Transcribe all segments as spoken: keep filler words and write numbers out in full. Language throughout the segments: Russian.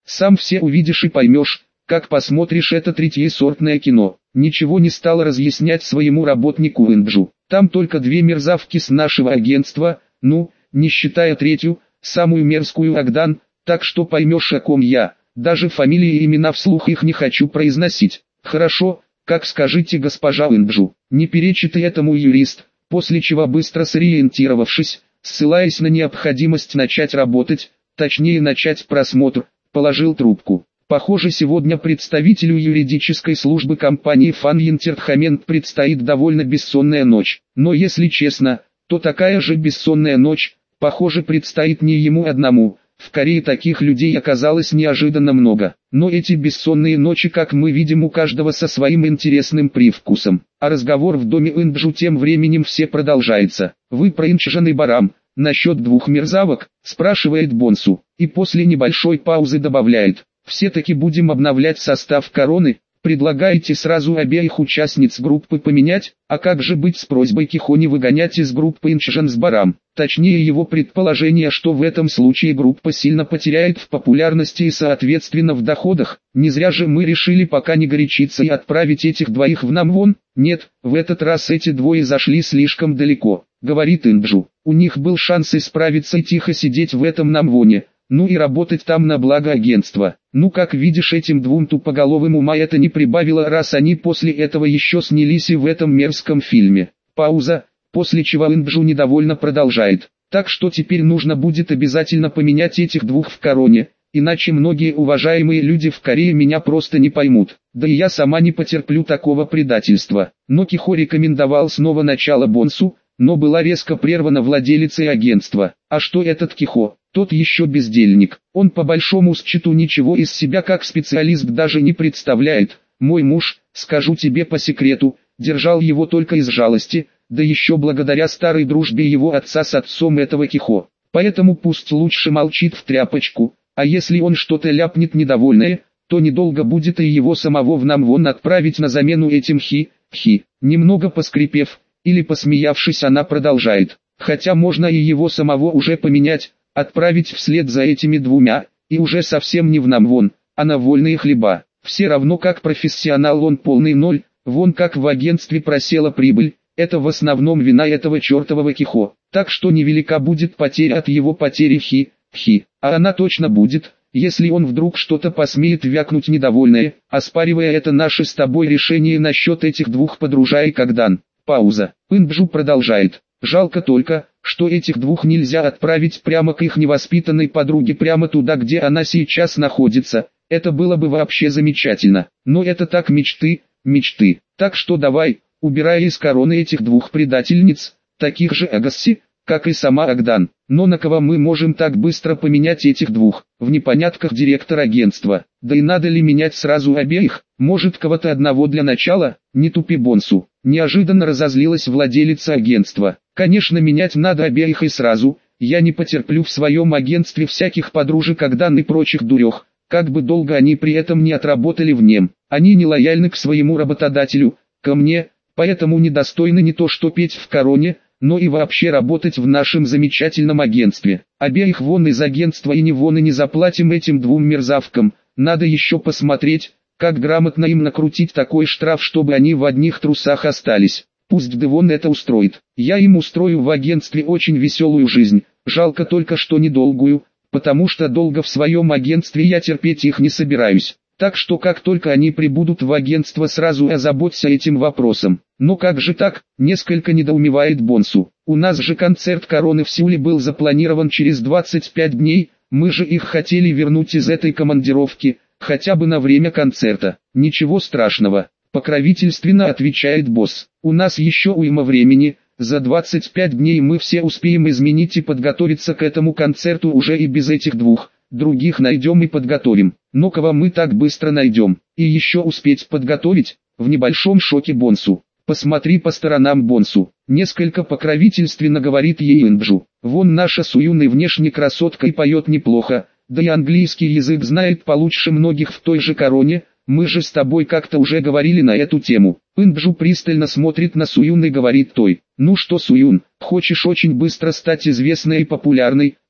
Сам все увидишь и поймешь, как посмотришь это третьесортное кино. Ничего не стал разъяснять своему работнику Инджу. Там только две мерзавки с нашего агентства, ну, не считая третью, самую мерзкую Агдан, так что поймешь, о ком я. Даже фамилии и имена вслух их не хочу произносить. Хорошо, как скажите, госпожа Инджу. Не перечит и этому юрист, после чего быстро сориентировавшись, ссылаясь на необходимость начать работать, точнее начать просмотр, положил трубку. Похоже, сегодня представителю юридической службы компании Fan Entertainment предстоит довольно бессонная ночь. Но если честно, то такая же бессонная ночь, похоже, предстоит не ему одному. В Корее таких людей оказалось неожиданно много. Но эти бессонные ночи, как мы видим, у каждого со своим интересным привкусом. А разговор в доме Инджу тем временем все продолжается. «Вы про Инчжан и Барам, насчет двух мерзавок?» – спрашивает Бонсу. И после небольшой паузы добавляет: «Все-таки будем обновлять состав Короны, предлагаете сразу обеих участниц группы поменять, а как же быть с просьбой Кихони выгонять из группы Инчжан с Барам?» Точнее, его предположение, что в этом случае группа сильно потеряет в популярности и соответственно в доходах. Не зря же мы решили пока не горячиться и отправить этих двоих в Намвон. Нет, в этот раз эти двое зашли слишком далеко, говорит Инджу. У них был шанс исправиться и тихо сидеть в этом Намвоне. Ну и работать там на благо агентства. Ну, как видишь, этим двум тупоголовым ума это не прибавило, раз они после этого еще снялись и в этом мерзком фильме. Пауза, после чего Инджу недовольно продолжает. Так что теперь нужно будет обязательно поменять этих двух в Короне, иначе многие уважаемые люди в Корее меня просто не поймут. Да и я сама не потерплю такого предательства. Но Кихо рекомендовал снова начало Бонсу, но была резко прервана владелицей агентства. А что этот Кихо? Тот еще бездельник. Он по большому счету ничего из себя как специалист даже не представляет. Мой муж, скажу тебе по секрету, держал его только из жалости, да еще благодаря старой дружбе его отца с отцом этого Кихо. Поэтому пусть лучше молчит в тряпочку, а если он что-то ляпнет недовольное, то недолго будет и его самого в Намвон отправить на замену этим хи-хи. Немного поскрипев или посмеявшись, она продолжает. Хотя можно и его самого уже поменять, отправить вслед за этими двумя, и уже совсем не в Намвон, а на вольные хлеба. Все равно как профессионал он полный ноль, вон как в агентстве просела прибыль, это в основном вина этого чертового Кихо. Так что невелика будет потеря от его потери хи-хи, а она точно будет, если он вдруг что-то посмеет вякнуть недовольное, оспаривая это наше с тобой решение насчет этих двух подружаек Агдан. Пауза. Инджу продолжает. Жалко только, что этих двух нельзя отправить прямо к их невоспитанной подруге, прямо туда, где она сейчас находится. Это было бы вообще замечательно. Но это так мечты, мечты. Так что давай, убирай из Короны этих двух предательниц, таких же Агасси, как и сама Агдан. Но на кого мы можем так быстро поменять этих двух? В непонятках директор агентства. Да и надо ли менять сразу обеих? Может, кого-то одного для начала? Не тупи, Бонсу. Неожиданно разозлилась владелица агентства. Конечно, менять надо обеих и сразу. Я не потерплю в своем агентстве всяких подружек Агдан и прочих дурех. Как бы долго они при этом не отработали в нем. Они не лояльны к своему работодателю, ко мне, поэтому недостойны не то что петь в Короне, но и вообще работать в нашем замечательном агентстве. Обеих вон из агентства и не вон и не заплатим этим двум мерзавкам. Надо еще посмотреть, как грамотно им накрутить такой штраф, чтобы они в одних трусах остались. Пусть Девон это устроит. Я им устрою в агентстве очень веселую жизнь. Жалко только что недолгую, потому что долго в своем агентстве я терпеть их не собираюсь. Так что как только они прибудут в агентство, сразу озаботься этим вопросом. Но как же так, несколько недоумевает Бонсу. У нас же концерт Короны в Сеуле был запланирован через двадцать пять дней, мы же их хотели вернуть из этой командировки, хотя бы на время концерта. Ничего страшного, покровительственно отвечает босс. У нас еще уйма времени, за двадцать пять дней мы все успеем изменить и подготовиться к этому концерту уже и без этих двух. Других найдем и подготовим. Но кого мы так быстро найдем? И еще успеть подготовить? В небольшом шоке Бонсу. Посмотри по сторонам, Бонсу. Несколько покровительственно говорит ей Инджу. Вон наша Суюн и внешне красотка и поет неплохо. Да и английский язык знает получше многих в той же Короне. Мы же с тобой как-то уже говорили на эту тему. Инджу пристально смотрит на Суюн и говорит той. Ну что, Суюн, хочешь очень быстро стать известной и популярной?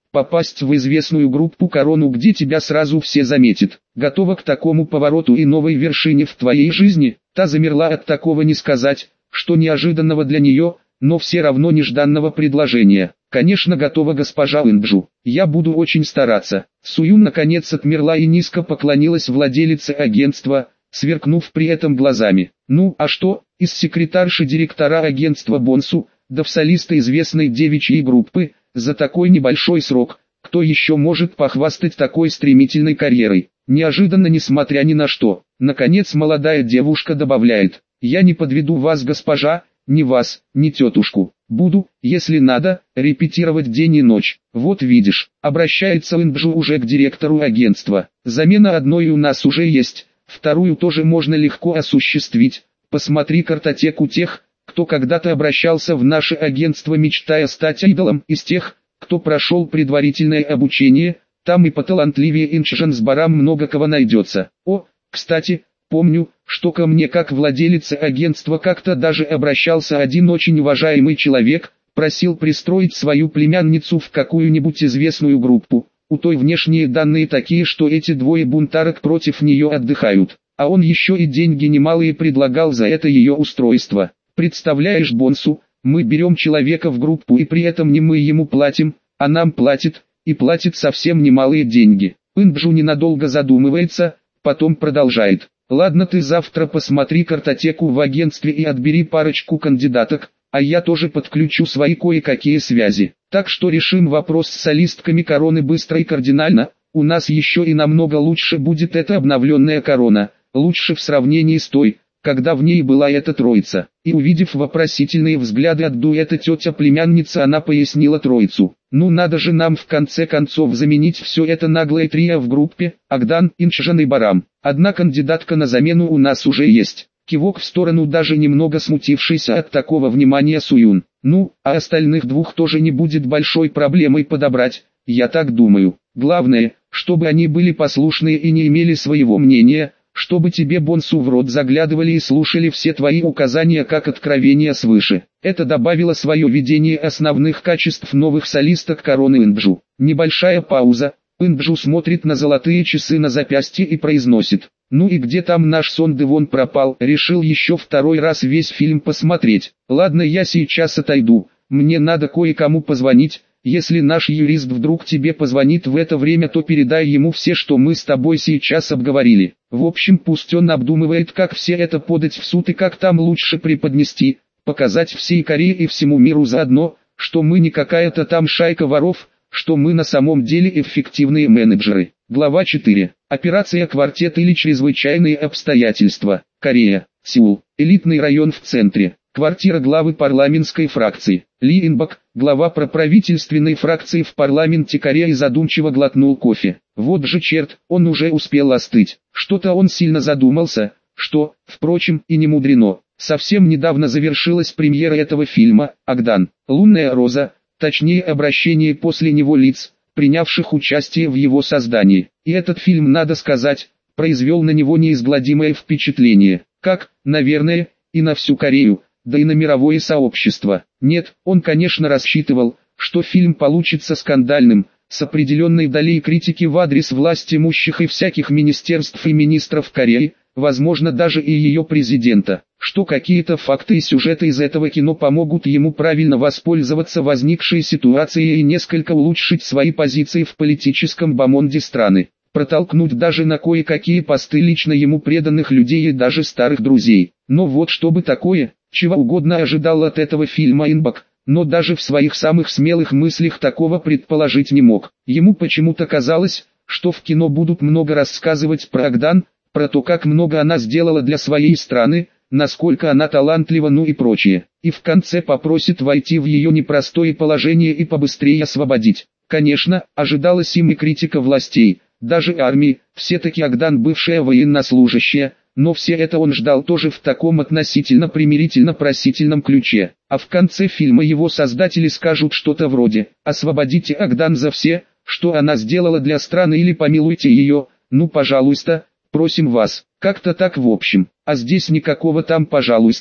попасть в известную группу «Корону», где тебя сразу все заметят. Готова к такому повороту и новой вершине в твоей жизни? Та замерла от такого, не сказать, что неожиданного для нее, но все равно нежданного предложения. Конечно, готова, госпожа Инджу. Я буду очень стараться. Суюн наконец отмерла и низко поклонилась владелице агентства, сверкнув при этом глазами. Ну, а что, из секретарши директора агентства Бонсу, да в солиста известной девичьей группы, за такой небольшой срок, кто еще может похвастать такой стремительной карьерой? Неожиданно, несмотря ни на что, наконец молодая девушка добавляет: «Я не подведу вас, госпожа, ни вас, ни тетушку. Буду, если надо, репетировать день и ночь. Вот видишь», обращается Инджу уже к директору агентства. «Замена одной у нас уже есть, вторую тоже можно легко осуществить. Посмотри картотеку тех, кто когда-то обращался в наше агентство, мечтая стать идолом, из тех, кто прошел предварительное обучение. Там и поталантливее Инчжен с Барам много кого найдется. О, кстати, помню, что ко мне как владелице агентства как-то даже обращался один очень уважаемый человек, просил пристроить свою племянницу в какую-нибудь известную группу. У той внешние данные такие, что эти двое бунтарок против нее отдыхают, а он еще и деньги немалые предлагал за это ее устройство. Представляешь, Бонсу, мы берем человека в группу и при этом не мы ему платим, а нам платит, и платит совсем немалые деньги». Инджу ненадолго задумывается, потом продолжает: «Ладно, ты завтра посмотри картотеку в агентстве и отбери парочку кандидаток, а я тоже подключу свои кое-какие связи. Так что решим вопрос с солистками «Короны» быстро и кардинально. У нас еще и намного лучше будет эта обновленная «Корона», лучше в сравнении с той, когда в ней была эта троица». И увидев вопросительные взгляды от дуэта тетя-племянница, она пояснила троицу: «Ну надо же нам в конце концов заменить все это наглое трио в группе, Агдан, Инчжен и Барам. Одна кандидатка на замену у нас уже есть». Кивок в сторону даже немного смутившейся от такого внимания Суюн. «Ну, а остальных двух тоже не будет большой проблемой подобрать, я так думаю. Главное, чтобы они были послушные и не имели своего мнения, чтобы тебе, Бонсу, в рот заглядывали и слушали все твои указания как откровения свыше». Это добавило свое видение основных качеств новых солисток «Короны» Инджу. Небольшая пауза. Инджу смотрит на золотые часы на запястье и произносит: «Ну и где там наш Сон Девон пропал? Решил еще второй раз весь фильм посмотреть. Ладно, я сейчас отойду, мне надо кое-кому позвонить. Если наш юрист вдруг тебе позвонит в это время, то передай ему все, что мы с тобой сейчас обговорили. В общем, пусть он обдумывает, как все это подать в суд и как там лучше преподнести, показать всей Корее и всему миру заодно, что мы не какая-то там шайка воров, что мы на самом деле эффективные менеджеры». Глава четыре. Операция «Квартет» или чрезвычайные обстоятельства. Корея. Сеул. Элитный район в центре. Квартира главы парламентской фракции. Ли Инбак, глава проправительственной фракции в парламенте Кореи, задумчиво глотнул кофе. Вот же черт, он уже успел остыть. Что-то он сильно задумался, что, впрочем, и не мудрено. Совсем недавно завершилась премьера этого фильма «Агдан. Лунная роза», точнее обращение после него лиц, принявших участие в его создании. И этот фильм, надо сказать, произвел на него неизгладимое впечатление. Как, наверное, и на всю Корею, да и на мировое сообщество. Нет, он, конечно, рассчитывал, что фильм получится скандальным, с определенной долей критики в адрес власть имущих и всяких министерств и министров Кореи, возможно даже и ее президента, что какие-то факты и сюжеты из этого кино помогут ему правильно воспользоваться возникшей ситуацией и несколько улучшить свои позиции в политическом бомонде страны, протолкнуть даже на кое-какие посты лично ему преданных людей и даже старых друзей. Но вот чтобы такое, чего угодно ожидал от этого фильма Инбак, но даже в своих самых смелых мыслях такого предположить не мог. Ему почему-то казалось, что в кино будут много рассказывать про Агдан, про то, как много она сделала для своей страны, насколько она талантлива, ну и прочее. И в конце попросит войти в ее непростое положение и побыстрее освободить. Конечно, ожидалась им и критика властей, даже армии, все-таки Агдан бывшая военнослужащая, но все это он ждал тоже в таком относительно примирительно-просительном ключе. А в конце фильма его создатели скажут что-то вроде: «Освободите Агдан за все, что она сделала для страны, или помилуйте ее, ну пожалуйста, просим вас». Как-то так в общем. А здесь никакого там «пожалуйста»,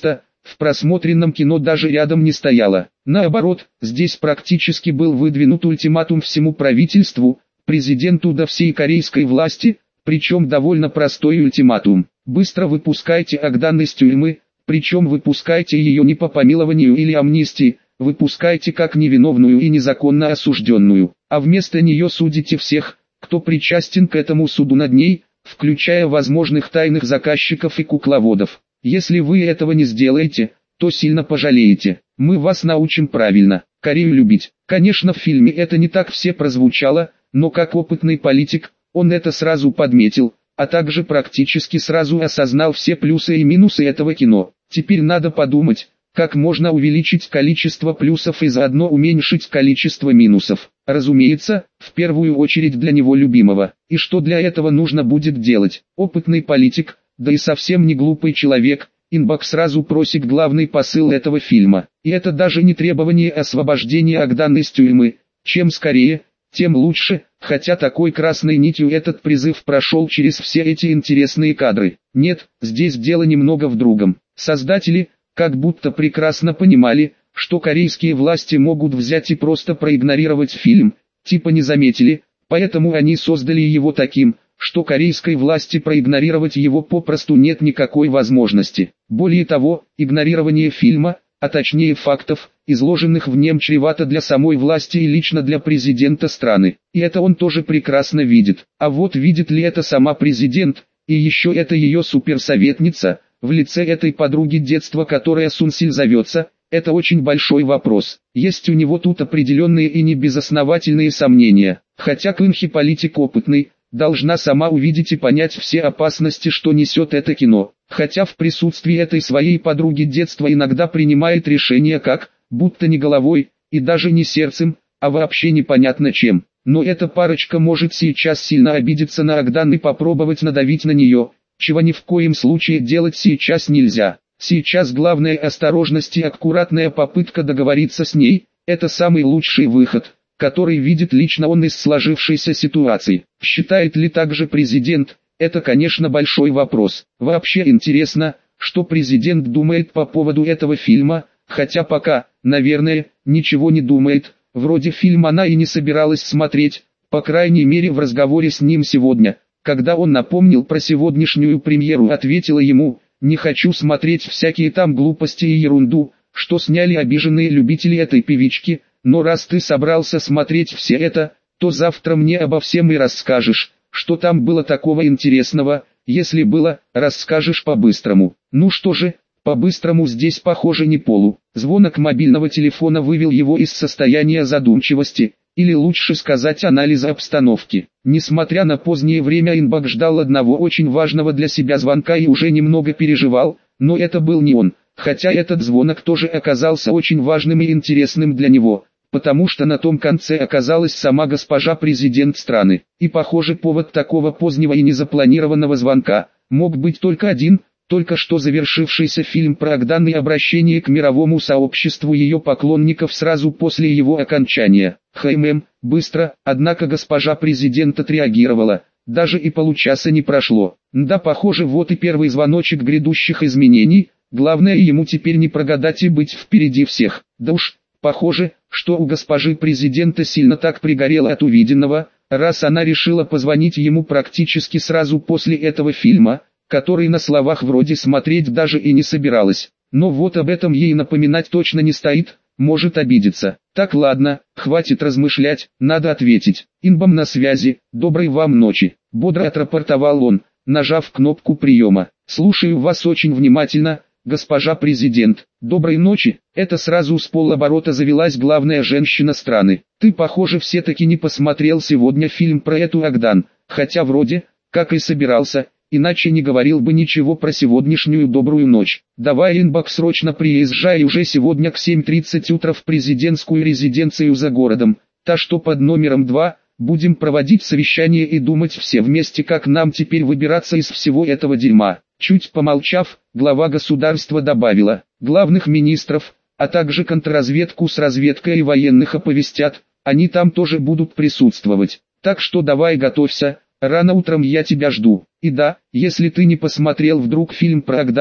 в просмотренном кино даже рядом не стояла. Наоборот, здесь практически был выдвинут ультиматум всему правительству, президенту да всей корейской власти, причем довольно простой ультиматум. Быстро выпускайте Агдан из тюрьмы, причем выпускайте ее не по помилованию или амнистии, выпускайте как невиновную и незаконно осужденную, а вместо нее судите всех, кто причастен к этому суду над ней, включая возможных тайных заказчиков и кукловодов. Если вы этого не сделаете, то сильно пожалеете. Мы вас научим правильно Корею любить. Конечно, в фильме это не так все прозвучало, но как опытный политик, он это сразу подметил, а также практически сразу осознал все плюсы и минусы этого кино. Теперь надо подумать, как можно увеличить количество плюсов и заодно уменьшить количество минусов. Разумеется, в первую очередь для него любимого. И что для этого нужно будет делать? Опытный политик, да и совсем не глупый человек, Ин Бак сразу просит главный посыл этого фильма. И это даже не требование освобождения Агдан из тюрьмы. Чем скорее, тем лучше, хотя такой красной нитью этот призыв прошел через все эти интересные кадры. Нет, здесь дело немного в другом. Создатели, как будто прекрасно понимали, что корейские власти могут взять и просто проигнорировать фильм, типа не заметили, поэтому они создали его таким, что корейской власти проигнорировать его попросту нет никакой возможности. Более того, игнорирование фильма, а точнее фактов, изложенных в нем, чревато для самой власти и лично для президента страны. И это он тоже прекрасно видит. А вот видит ли это сама президент, и еще это ее суперсоветница, в лице этой подруги детства, которая Сунсиль зовется, это очень большой вопрос. Есть у него тут определенные и не безосновательные сомнения. Хотя Кынхи политик опытный, должна сама увидеть и понять все опасности, что несет это кино. Хотя в присутствии этой своей подруги детства иногда принимает решения как, будто не головой, и даже не сердцем, а вообще непонятно чем. Но эта парочка может сейчас сильно обидеться на Агдан и попробовать надавить на нее, чего ни в коем случае делать сейчас нельзя. Сейчас главное осторожность и аккуратная попытка договориться с ней, это самый лучший выход, который видит лично он из сложившейся ситуации. Считает ли также президент, это конечно большой вопрос. Вообще интересно, что президент думает по поводу этого фильма, хотя пока, наверное, ничего не думает, вроде фильм она и не собиралась смотреть, по крайней мере в разговоре с ним сегодня. Когда он напомнил про сегодняшнюю премьеру, ответила ему: «Не хочу смотреть всякие там глупости и ерунду, что сняли обиженные любители этой певички, но раз ты собрался смотреть все это, то завтра мне обо всем и расскажешь, что там было такого интересного, если было, расскажешь по-быстрому». Ну что же, по-быстрому здесь похоже не полу. Звонок мобильного телефона вывел его из состояния задумчивости, или лучше сказать анализа обстановки. Несмотря на позднее время, Ин Бак ждал одного очень важного для себя звонка и уже немного переживал, но это был не он, хотя этот звонок тоже оказался очень важным и интересным для него, потому что на том конце оказалась сама госпожа президент страны. И похоже, повод такого позднего и незапланированного звонка мог быть только один – только что завершившийся фильм про Агдан и обращение к мировому сообществу ее поклонников сразу после его окончания. Хэймэм, быстро, однако госпожа президент отреагировала, даже и получаса не прошло. Да, похоже, вот и первый звоночек грядущих изменений, главное ему теперь не прогадать и быть впереди всех. Да уж, похоже, что у госпожи президента сильно так пригорело от увиденного, раз она решила позвонить ему практически сразу после этого фильма, который на словах вроде смотреть даже и не собиралась. Но вот об этом ей напоминать точно не стоит, может обидеться. Так ладно, хватит размышлять, надо ответить. Инбам на связи, доброй вам ночи. Бодро отрапортовал он, нажав кнопку приема. Слушаю вас очень внимательно, госпожа президент. Доброй ночи. Это сразу с полоборота завелась главная женщина страны. Ты, похоже, все-таки не посмотрел сегодня фильм про эту Агдан, хотя вроде, как и собирался, иначе не говорил бы ничего про сегодняшнюю добрую ночь. Давай, Инбак, срочно приезжай уже сегодня к семь тридцать утра в президентскую резиденцию за городом, та что под номером два, будем проводить совещание и думать все вместе, как нам теперь выбираться из всего этого дерьма. Чуть помолчав, глава государства добавила: главных министров, а также контрразведку с разведкой и военных оповестят, они там тоже будут присутствовать. Так что давай готовься. Рано утром я тебя жду. И да, если ты не посмотрел вдруг фильм про Агдан,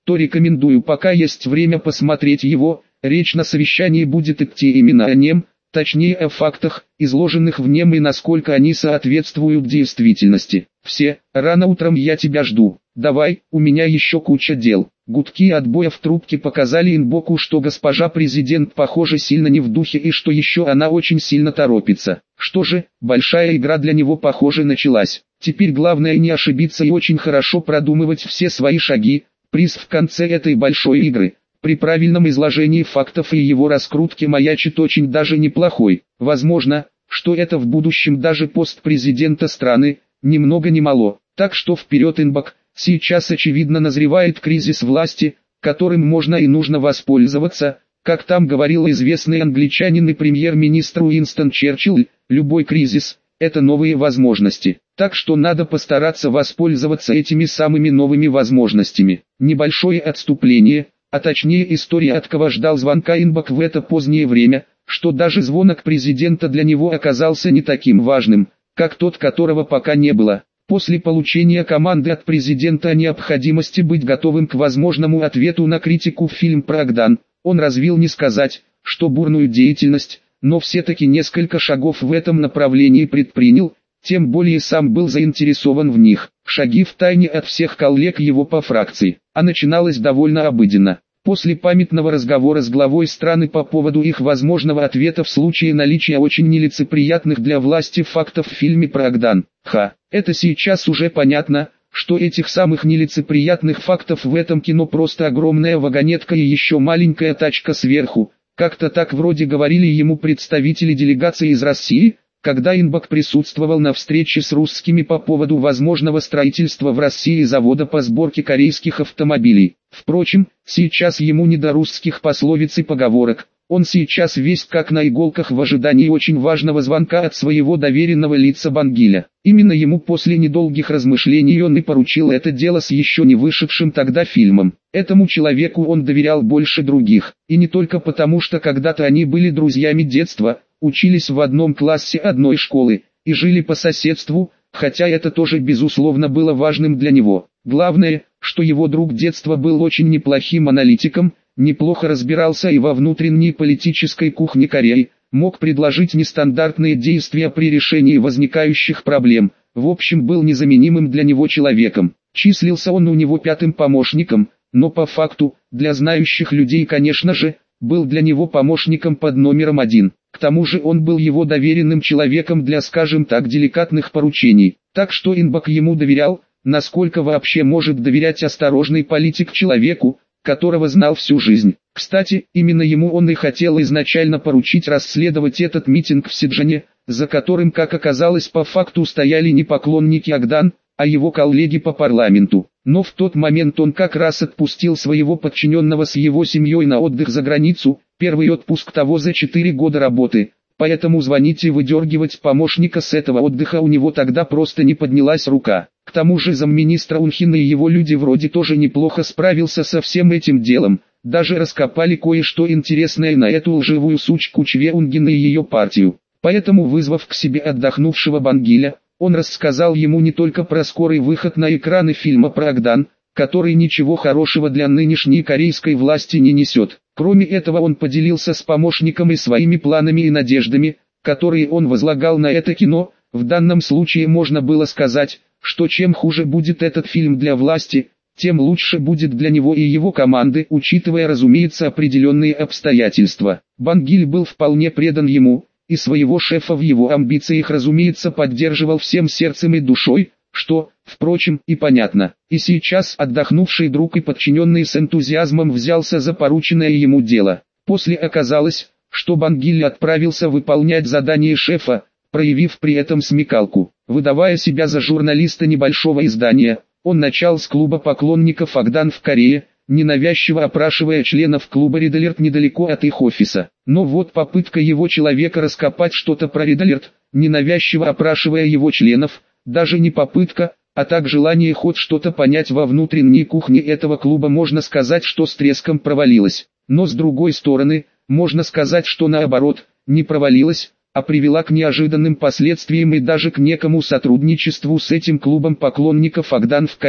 то рекомендую пока есть время посмотреть его. Речь на совещании будет идти именно о нем, точнее о фактах, изложенных в нем и насколько они соответствуют действительности. Все, рано утром я тебя жду. Давай, у меня еще куча дел. Гудки отбоя в трубке показали Инбоку, что госпожа президент похоже сильно не в духе и что еще она очень сильно торопится. Что же, большая игра для него похоже началась. Теперь главное не ошибиться и очень хорошо продумывать все свои шаги. Приз в конце этой большой игры, при правильном изложении фактов и его раскрутке, маячит очень даже неплохой. Возможно, что это в будущем даже пост президента страны, ни много ни мало. Так что вперед, Инбок. Сейчас очевидно назревает кризис власти, которым можно и нужно воспользоваться. Как там говорил известный англичанин и премьер-министр Уинстон Черчилль, любой кризис – это новые возможности. Так что надо постараться воспользоваться этими самыми новыми возможностями. Небольшое отступление, а точнее история, от кого ждал звонка Инбок в это позднее время, что даже звонок президента для него оказался не таким важным, как тот, которого пока не было. После получения команды от президента о необходимости быть готовым к возможному ответу на критику в фильм про Агдан, он развил, не сказать, что бурную деятельность, но все-таки несколько шагов в этом направлении предпринял, тем более сам был заинтересован в них. Шаги втайне от всех коллег его по фракции, а начиналось довольно обыденно. После памятного разговора с главой страны по поводу их возможного ответа в случае наличия очень нелицеприятных для власти фактов в фильме про Агдан. Ха, это сейчас уже понятно, что этих самых нелицеприятных фактов в этом кино просто огромная вагонетка и еще маленькая тачка сверху. Как-то так вроде говорили ему представители делегации из России, когда Инбок присутствовал на встрече с русскими по поводу возможного строительства в России завода по сборке корейских автомобилей. Впрочем, сейчас ему не до русских пословиц и поговорок. Он сейчас весь как на иголках в ожидании очень важного звонка от своего доверенного лица Бангиля. Именно ему после недолгих размышлений он и поручил это дело с еще не вышедшим тогда фильмом. Этому человеку он доверял больше других, и не только потому, что когда-то они были друзьями детства, учились в одном классе одной школы и жили по соседству, хотя это тоже безусловно было важным для него. Главное, что его друг детства был очень неплохим аналитиком, неплохо разбирался и во внутренней политической кухне Кореи, мог предложить нестандартные действия при решении возникающих проблем, в общем был незаменимым для него человеком. Числился он у него пятым помощником, но по факту, для знающих людей, конечно же, был для него помощником под номером один. К тому же он был его доверенным человеком для, скажем так, деликатных поручений, так что Инбок ему доверял, насколько вообще может доверять осторожный политик человеку, которого знал всю жизнь. Кстати, именно ему он и хотел изначально поручить расследовать этот митинг в Сиджане, за которым, как оказалось, по факту стояли не поклонники Агдан, а его коллеги по парламенту. Но в тот момент он как раз отпустил своего подчиненного с его семьей на отдых за границу, первый отпуск того за четыре года работы, поэтому звонить и выдергивать помощника с этого отдыха у него тогда просто не поднялась рука. К тому же замминистра Унхин и его люди вроде тоже неплохо справился со всем этим делом, даже раскопали кое-что интересное на эту лживую сучку Чве Унгин и ее партию. Поэтому, вызвав к себе отдохнувшего Бангиля, он рассказал ему не только про скорый выход на экраны фильма про Агдан, который ничего хорошего для нынешней корейской власти не несет. Кроме этого он поделился с помощником и своими планами и надеждами, которые он возлагал на это кино. В данном случае можно было сказать, что чем хуже будет этот фильм для власти, тем лучше будет для него и его команды, учитывая, разумеется, определенные обстоятельства. Бангиль был вполне предан ему, и своего шефа в его амбициях, разумеется, поддерживал всем сердцем и душой, что, впрочем, и понятно. И сейчас отдохнувший друг и подчиненный с энтузиазмом взялся за порученное ему дело. После оказалось, что Бангиль отправился выполнять задание шефа, проявив при этом смекалку. Выдавая себя за журналиста небольшого издания, он начал с клуба поклонников Агдан в Корее, ненавязчиво опрашивая членов клуба Red Alert недалеко от их офиса. Но вот попытка его человека раскопать что-то про Red Alert, ненавязчиво опрашивая его членов, даже не попытка, а так желание хоть что-то понять во внутренней кухне этого клуба, можно сказать, что с треском провалилось. Но с другой стороны, можно сказать, что наоборот, не провалилась, а привела к неожиданным последствиям и даже к некому сотрудничеству с этим клубом поклонников Агдан в Корее.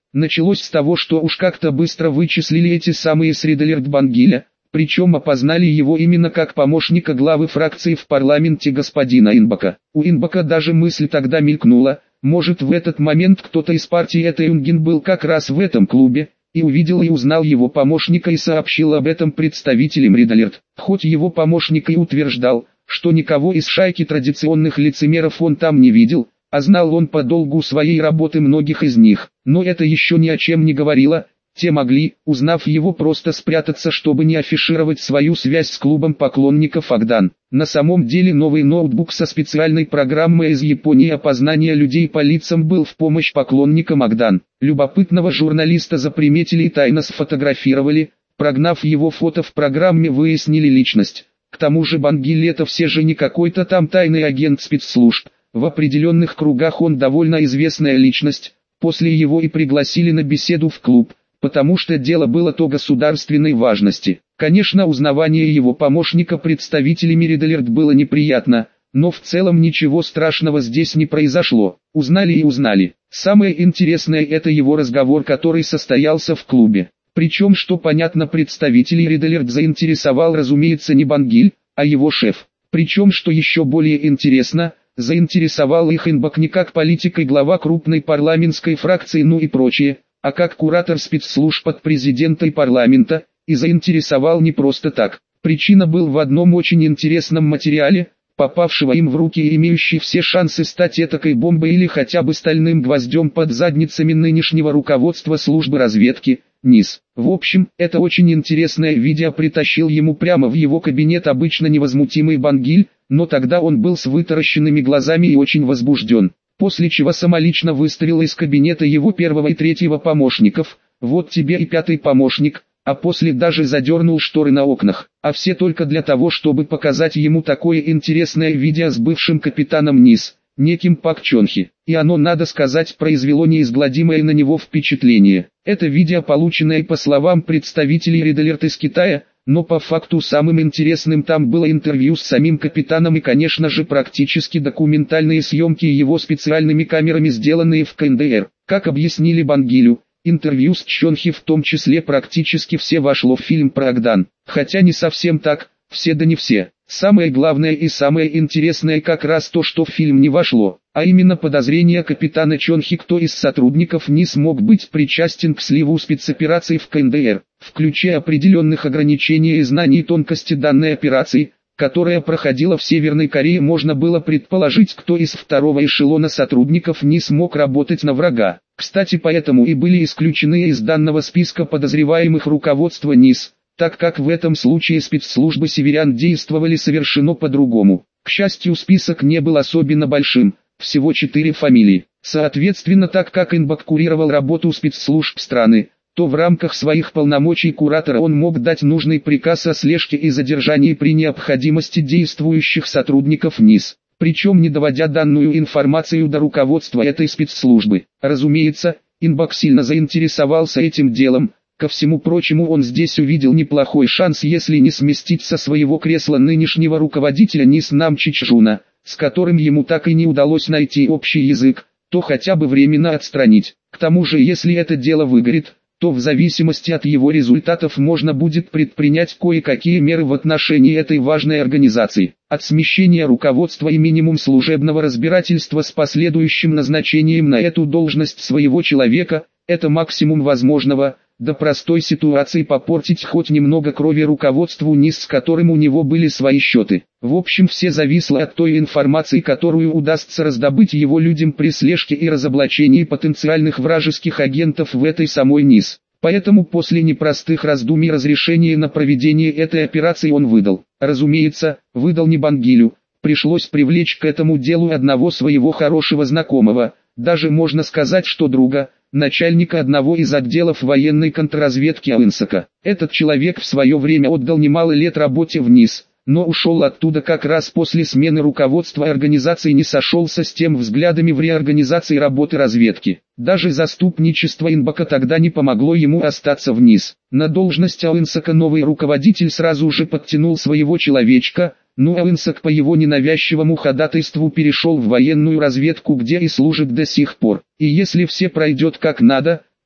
Началось с того, что уж как-то быстро вычислили эти самые с Ридалерт Бангиля, причем опознали его именно как помощника главы фракции в парламенте господина Инбака. У Инбака даже мысль тогда мелькнула, может в этот момент кто-то из партии этой Юнген был как раз в этом клубе, и увидел и узнал его помощника и сообщил об этом представителям Ридалерт. Хоть его помощник и утверждал, что никого из шайки традиционных лицемеров он там не видел, а знал он по долгу своей работы многих из них, но это еще ни о чем не говорило. Те могли, узнав его, просто спрятаться, чтобы не афишировать свою связь с клубом поклонников Агдан. На самом деле новый ноутбук со специальной программой из Японии опознания людей по лицам был в помощь поклонникам Агдан. Любопытного журналиста заприметили и тайно сфотографировали, прогнав его фото в программе, выяснили личность. К тому же Бангиль это все же не какой-то там тайный агент спецслужб, в определенных кругах он довольно известная личность, после его и пригласили на беседу в клуб, потому что дело было то государственной важности. Конечно, узнавание его помощника представителями Ридалерт было неприятно, но в целом ничего страшного здесь не произошло. Узнали и узнали. Самое интересное это его разговор, который состоялся в клубе. Причем, что понятно, представителей Ридалерт заинтересовал, разумеется, не Бангиль, а его шеф. Причем, что еще более интересно, заинтересовал их Инбак не как политик и глава крупной парламентской фракции, ну и прочее, а как куратор спецслужб от президента и парламента, и заинтересовал не просто так. Причина был в одном очень интересном материале, попавшего им в руки и имеющий все шансы стать этакой бомбой или хотя бы стальным гвоздем под задницами нынешнего руководства службы разведки, НИС. В общем, это очень интересное видео притащил ему прямо в его кабинет обычно невозмутимый Бангиль, но тогда он был с вытаращенными глазами и очень возбужден. После чего самолично выставил из кабинета его первого и третьего помощников, вот тебе и пятый помощник, а после даже задернул шторы на окнах, а все только для того, чтобы показать ему такое интересное видео с бывшим капитаном НИС, неким Пак Чонхи. И оно, надо сказать, произвело неизгладимое на него впечатление. Это видео, полученное по словам представителей Ридалерт из Китая, но по факту самым интересным там было интервью с самим капитаном и, конечно же, практически документальные съемки его специальными камерами, сделанные в ка эн дэ эр. Как объяснили Бангилю, интервью с Чонхи в том числе практически все вошло в фильм про Агдан. Хотя не совсем так, все да не все. Самое главное и самое интересное как раз то, что в фильм не вошло, а именно подозрение капитана Чонхи, кто из сотрудников НИС мог быть причастен к сливу спецопераций в ка эн дэ эр, включая определенных ограничений и знаний тонкости данной операции, которая проходила в Северной Корее. Можно было предположить, кто из второго эшелона сотрудников НИС мог работать на врага. Кстати, поэтому и были исключены из данного списка подозреваемых руководство НИС, так как в этом случае спецслужбы северян действовали совершенно по-другому. К счастью, список не был особенно большим, всего четыре фамилии. Соответственно, так как Инбак курировал работу спецслужб страны, то в рамках своих полномочий куратора он мог дать нужный приказ о слежке и задержании при необходимости действующих сотрудников НИС, причем не доводя данную информацию до руководства этой спецслужбы. Разумеется, Инбак сильно заинтересовался этим делом. Ко всему прочему, он здесь увидел неплохой шанс, если не сместить со своего кресла нынешнего руководителя НИС Намчи Чжуна, с которым ему так и не удалось найти общий язык, то хотя бы временно отстранить. К тому же, если это дело выгорит, то в зависимости от его результатов можно будет предпринять кое-какие меры в отношении этой важной организации. От смещения руководства и минимум служебного разбирательства с последующим назначением на эту должность своего человека – это максимум возможного, до простой ситуации попортить хоть немного крови руководству НИС, с которым у него были свои счеты. В общем, все зависло от той информации, которую удастся раздобыть его людям при слежке и разоблачении потенциальных вражеских агентов в этой самой НИС. Поэтому после непростых раздумий разрешение на проведение этой операции он выдал. Разумеется, выдал не Бангилю, пришлось привлечь к этому делу одного своего хорошего знакомого, даже можно сказать, что друга, начальника одного из отделов военной контрразведки Аинсака. Этот человек в свое время отдал немало лет работе в НИС, но ушел оттуда как раз после смены руководства организации, не сошелся с тем взглядами в реорганизации работы разведки. Даже заступничество Инбака тогда не помогло ему остаться в НИС. На должность Аинсака новый руководитель сразу же подтянул своего человечка, но Аинсак по его ненавязчивому ходатайству перешел в военную разведку, где и служит до сих пор. И если все пройдет как надо,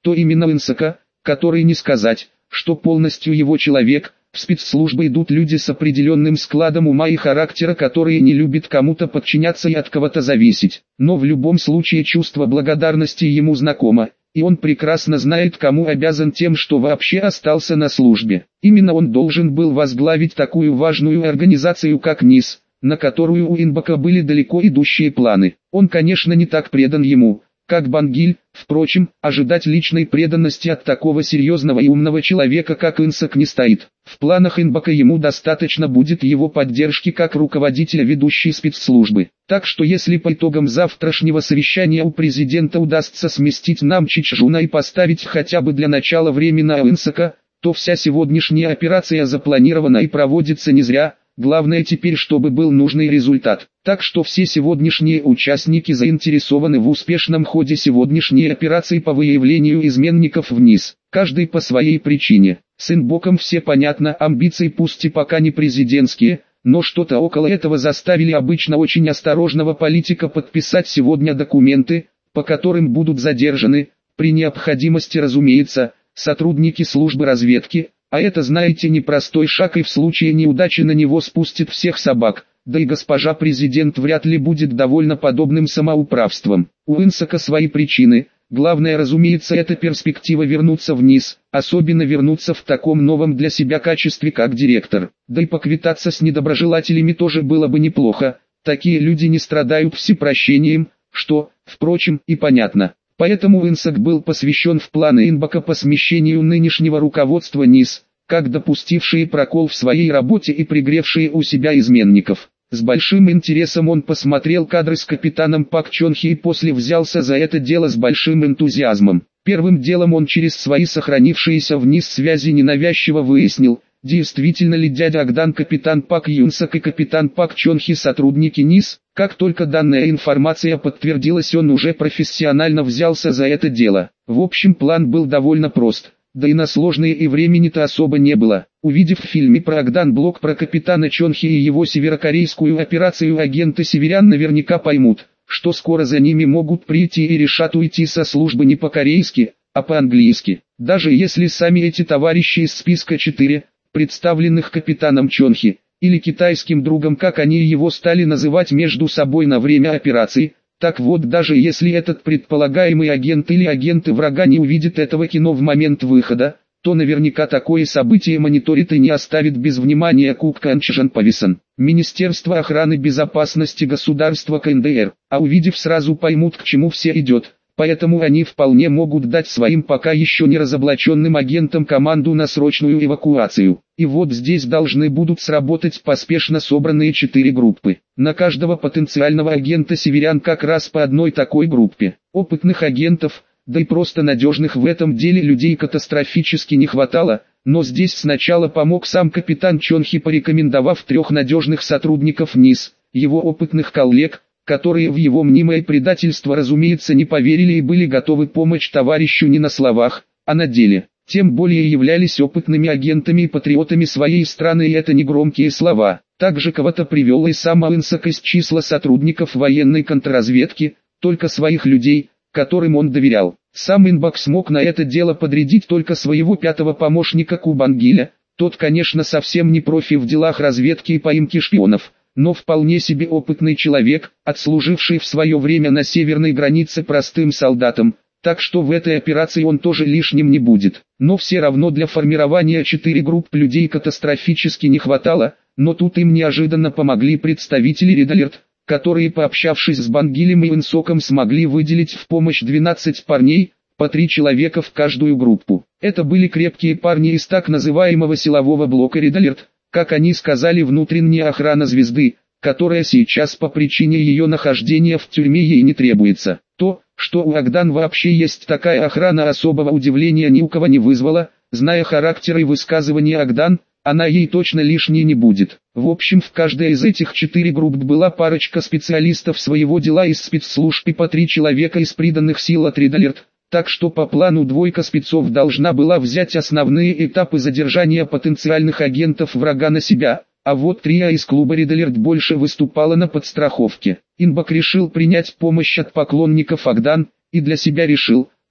то именно Инсака, который не сказать, что полностью его человек. В спецслужбы идут люди с определенным складом ума и характера, которые не любят кому-то подчиняться и от кого-то зависеть. Но в любом случае чувство благодарности ему знакомо, и он прекрасно знает, кому обязан тем, что вообще остался на службе. Именно он должен был возглавить такую важную организацию, как НИС, на которую у Инбака были далеко идущие планы. Он, конечно, не так предан ему, как Бангиль. Впрочем, ожидать личной преданности от такого серьезного и умного человека, как Инсак, не стоит. В планах Инбака ему достаточно будет его поддержки как руководителя ведущей спецслужбы. Так что если по итогам завтрашнего совещания у президента удастся сместить Намчичжуна и поставить хотя бы для начала временно Инсака, то вся сегодняшняя операция запланирована и проводится не зря. Главное теперь, чтобы был нужный результат. Так что все сегодняшние участники заинтересованы в успешном ходе сегодняшней операции по выявлению изменников вниз. Каждый по своей причине. С Инбоком все понятно, амбиции пусть и пока не президентские, но что-то около этого заставили обычно очень осторожного политика подписать сегодня документы, по которым будут задержаны, при необходимости, разумеется, сотрудники службы разведки. А это, знаете, непростой шаг, и в случае неудачи на него спустят всех собак, да и госпожа президент вряд ли будет довольна подобным самоуправством. У Инсака свои причины, главное, разумеется, это перспектива вернуться вниз, особенно вернуться в таком новом для себя качестве, как директор. Да и поквитаться с недоброжелателями тоже было бы неплохо, такие люди не страдают всепрощением, что, впрочем, и понятно. Поэтому Инсак был посвящен в планы Инбака по смещению нынешнего руководства НИС, как допустившие прокол в своей работе и пригревшие у себя изменников. С большим интересом он посмотрел кадры с капитаном Пак Чонхи и после взялся за это дело с большим энтузиазмом. Первым делом он через свои сохранившиеся вниз связи ненавязчиво выяснил, действительно ли дядя Агдан, капитан Пак Юнсак и капитан Пак Чонхи сотрудники НИС. Как только данная информация подтвердилась, он уже профессионально взялся за это дело. В общем, план был довольно прост, да и на сложные и времени-то особо не было. Увидев в фильме про Агдан блок про капитана Чонхи и его северокорейскую операцию, агенты северян наверняка поймут, что скоро за ними могут прийти и решат уйти со службы не по-корейски, а по-английски. Даже если сами эти товарищи из списка четыре, представленных капитаном Чонхи, или китайским другом, как они его стали называть между собой на время операции, так вот, даже если этот предполагаемый агент или агенты врага не увидит этого кино в момент выхода, то наверняка такое событие мониторит и не оставит без внимания Кук Канчжан Пависан. Министерство охраны безопасности государства КНДР, а увидев, сразу поймут, к чему все идет. Поэтому они вполне могут дать своим пока еще не разоблаченным агентам команду на срочную эвакуацию. И вот здесь должны будут сработать поспешно собранные четыре группы. На каждого потенциального агента северян как раз по одной такой группе. Опытных агентов, да и просто надежных в этом деле людей катастрофически не хватало, но здесь сначала помог сам капитан Чонхи, порекомендовав трех надежных сотрудников НИС, его опытных коллег, которые в его мнимое предательство, разумеется, не поверили и были готовы помочь товарищу не на словах, а на деле. Тем более являлись опытными агентами и патриотами своей страны, и это не громкие слова. Также кого-то привел и сам Инсак из числа сотрудников военной контрразведки, только своих людей, которым он доверял. Сам Инбак смог на это дело подрядить только своего пятого помощника Кубангиля. Тот, конечно, совсем не профи в делах разведки и поимки шпионов, но вполне себе опытный человек, отслуживший в свое время на северной границе простым солдатом, так что в этой операции он тоже лишним не будет. Но все равно для формирования четыре групп людей катастрофически не хватало, но тут им неожиданно помогли представители Red Alert, которые, пообщавшись с Бангилем и Инсоком, смогли выделить в помощь двенадцать парней, по три человека в каждую группу. Это были крепкие парни из так называемого силового блока Red Alert, как они сказали, внутренняя охрана звезды, которая сейчас по причине ее нахождения в тюрьме ей не требуется. То, что у Агдан вообще есть такая охрана, особого удивления ни у кого не вызвало. Зная характер и высказывания Агдан, она ей точно лишней не будет. В общем, в каждой из этих четыре групп была парочка специалистов своего дела из спецслужб и по три человека из приданных сил от Red Alert. Так что по плану двойка спецов должна была взять основные этапы задержания потенциальных агентов врага на себя, а вот трио из клуба Red Alert больше выступала на подстраховке. Инбак решил принять помощь от поклонников Агдан, и для себя решил,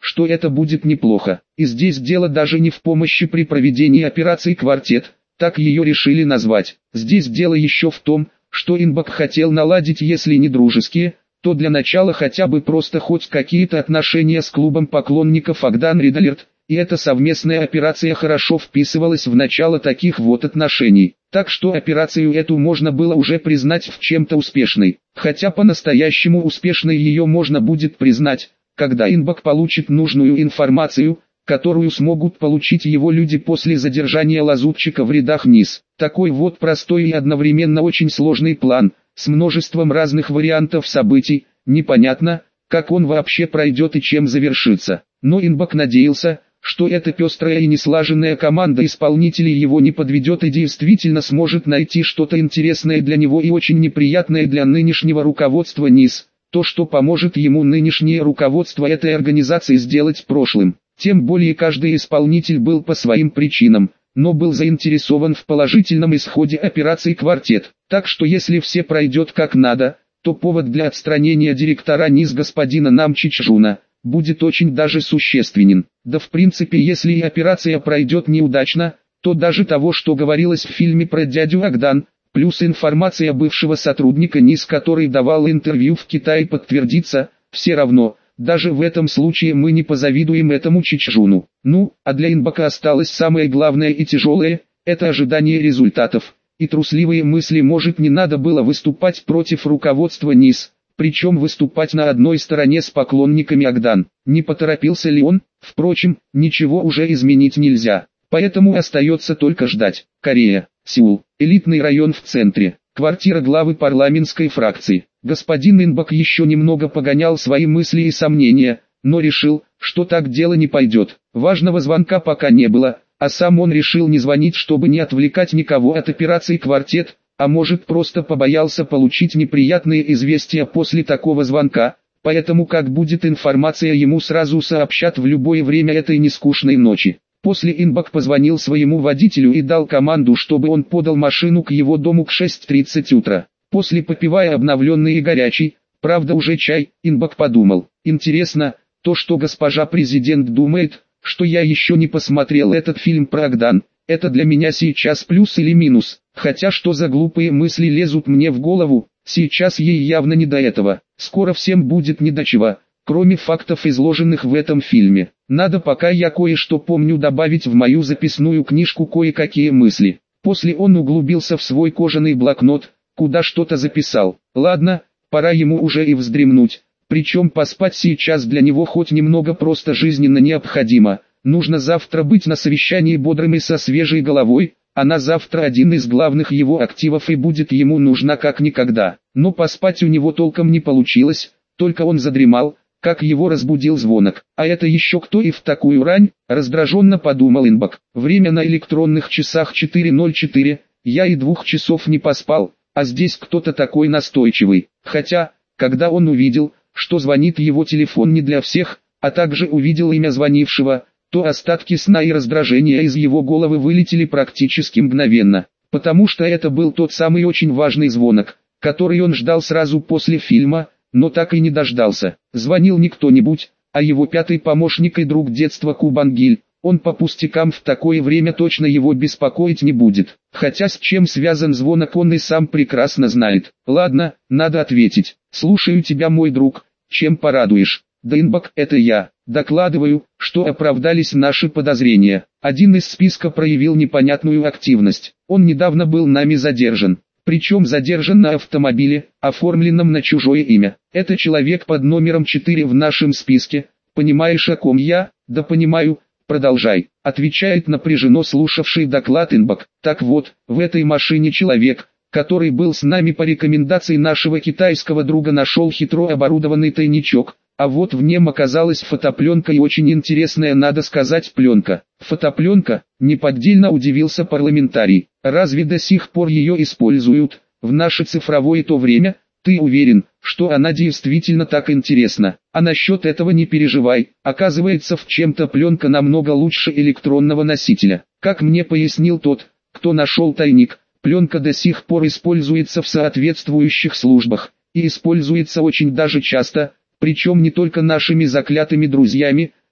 что это будет неплохо. И здесь дело даже не в помощи при проведении операции «Квартет», так ее решили назвать. Здесь дело еще в том, что Инбок хотел наладить, если не дружеские, то для начала хотя бы просто хоть какие-то отношения с клубом поклонников Агдан Ридалерт, и эта совместная операция хорошо вписывалась в начало таких вот отношений. Так что операцию эту можно было уже признать в чем-то успешной. Хотя по-настоящему успешной ее можно будет признать, когда Инбок получит нужную информацию, которую смогут получить его люди после задержания лазутчика в рядах НИС. Такой вот простой и одновременно очень сложный план, с множеством разных вариантов событий, непонятно, как он вообще пройдет и чем завершится. Но Инбок надеялся, что эта пестрая и неслаженная команда исполнителей его не подведет и действительно сможет найти что-то интересное для него и очень неприятное для нынешнего руководства НИС, то, что поможет ему нынешнее руководство этой организации сделать прошлым. Тем более каждый исполнитель был по своим причинам, но был заинтересован в положительном исходе операции «Квартет». Так что если все пройдет как надо, то повод для отстранения директора НИС господина Намчичжуна будет очень даже существенен. Да в принципе, если и операция пройдет неудачно, то даже того, что говорилось в фильме про дядю Агдан, плюс информация бывшего сотрудника НИС, который давал интервью в Китае, подтвердится, все равно, даже в этом случае мы не позавидуем этому Чичжуну. Ну, а для Инбока осталось самое главное и тяжелое, это ожидание результатов. И трусливые мысли, может, не надо было выступать против руководства НИС, причем выступать на одной стороне с поклонниками Агдан. Не поторопился ли он? Впрочем, ничего уже изменить нельзя, поэтому остается только ждать. Корея, Сеул, элитный район в центре, квартира главы парламентской фракции. Господин Инбок еще немного погонял свои мысли и сомнения, но решил, что так дело не пойдет. Важного звонка пока не было, а сам он решил не звонить, чтобы не отвлекать никого от операции «Квартет», а может просто побоялся получить неприятные известия после такого звонка, поэтому как будет информация, ему сразу сообщат в любое время этой нескучной ночи. После Инбок позвонил своему водителю и дал команду, чтобы он подал машину к его дому к шести тридцать утра. После, попивая обновленный и горячий, правда уже чай, Инбок подумал: интересно, то, что госпожа президент думает, что я еще не посмотрел этот фильм про Агдан, это для меня сейчас плюс или минус? Хотя что за глупые мысли лезут мне в голову, сейчас ей явно не до этого. Скоро всем будет не до чего, кроме фактов, изложенных в этом фильме. Надо, пока я кое-что помню, добавить в мою записную книжку кое-какие мысли. После он углубился в свой кожаный блокнот, куда что-то записал. Ладно, пора ему уже и вздремнуть. Причем поспать сейчас для него хоть немного просто жизненно необходимо. Нужно завтра быть на совещании бодрым и со свежей головой, а на завтра один из главных его активов и будет ему нужна как никогда. Но поспать у него толком не получилось, только он задремал, как его разбудил звонок. А это еще кто и в такую рань, раздраженно подумал Инбок. Время на электронных часах четыре ноль четыре, я и двух часов не поспал, а здесь кто-то такой настойчивый. Хотя, когда он увидел, что звонит его телефон не для всех, а также увидел имя звонившего, то остатки сна и раздражения из его головы вылетели практически мгновенно, потому что это был тот самый очень важный звонок, который он ждал сразу после фильма, но так и не дождался. Звонил не кто-нибудь, а его пятый помощник и друг детства Кубангиль. Он по пустякам в такое время точно его беспокоить не будет, хотя с чем связан звонок он и сам прекрасно знает. Ладно, надо ответить. Слушаю тебя, мой друг, чем порадуешь? Да, Инбок, это я. Докладываю, что оправдались наши подозрения. Один из списка проявил непонятную активность. Он недавно был нами задержан. Причем задержан на автомобиле, оформленном на чужое имя. Это человек под номером четыре в нашем списке. Понимаешь, о ком я? Да понимаю. Продолжай, отвечает напряженно слушавший доклад Инбок. Так вот, в этой машине человек, который был с нами по рекомендации нашего китайского друга, нашел хитро оборудованный тайничок. А вот в нем оказалась фотопленка, и очень интересная, надо сказать, пленка. Фотопленка? Неподдельно удивился парламентарий. Разве до сих пор ее используют, в наше цифровое то время? Ты уверен, что она действительно так интересна? А насчет этого не переживай, оказывается, в чем-то пленка намного лучше электронного носителя. Как мне пояснил тот, кто нашел тайник, пленка до сих пор используется в соответствующих службах, и используется очень даже часто. Причем не только нашими заклятыми друзьями,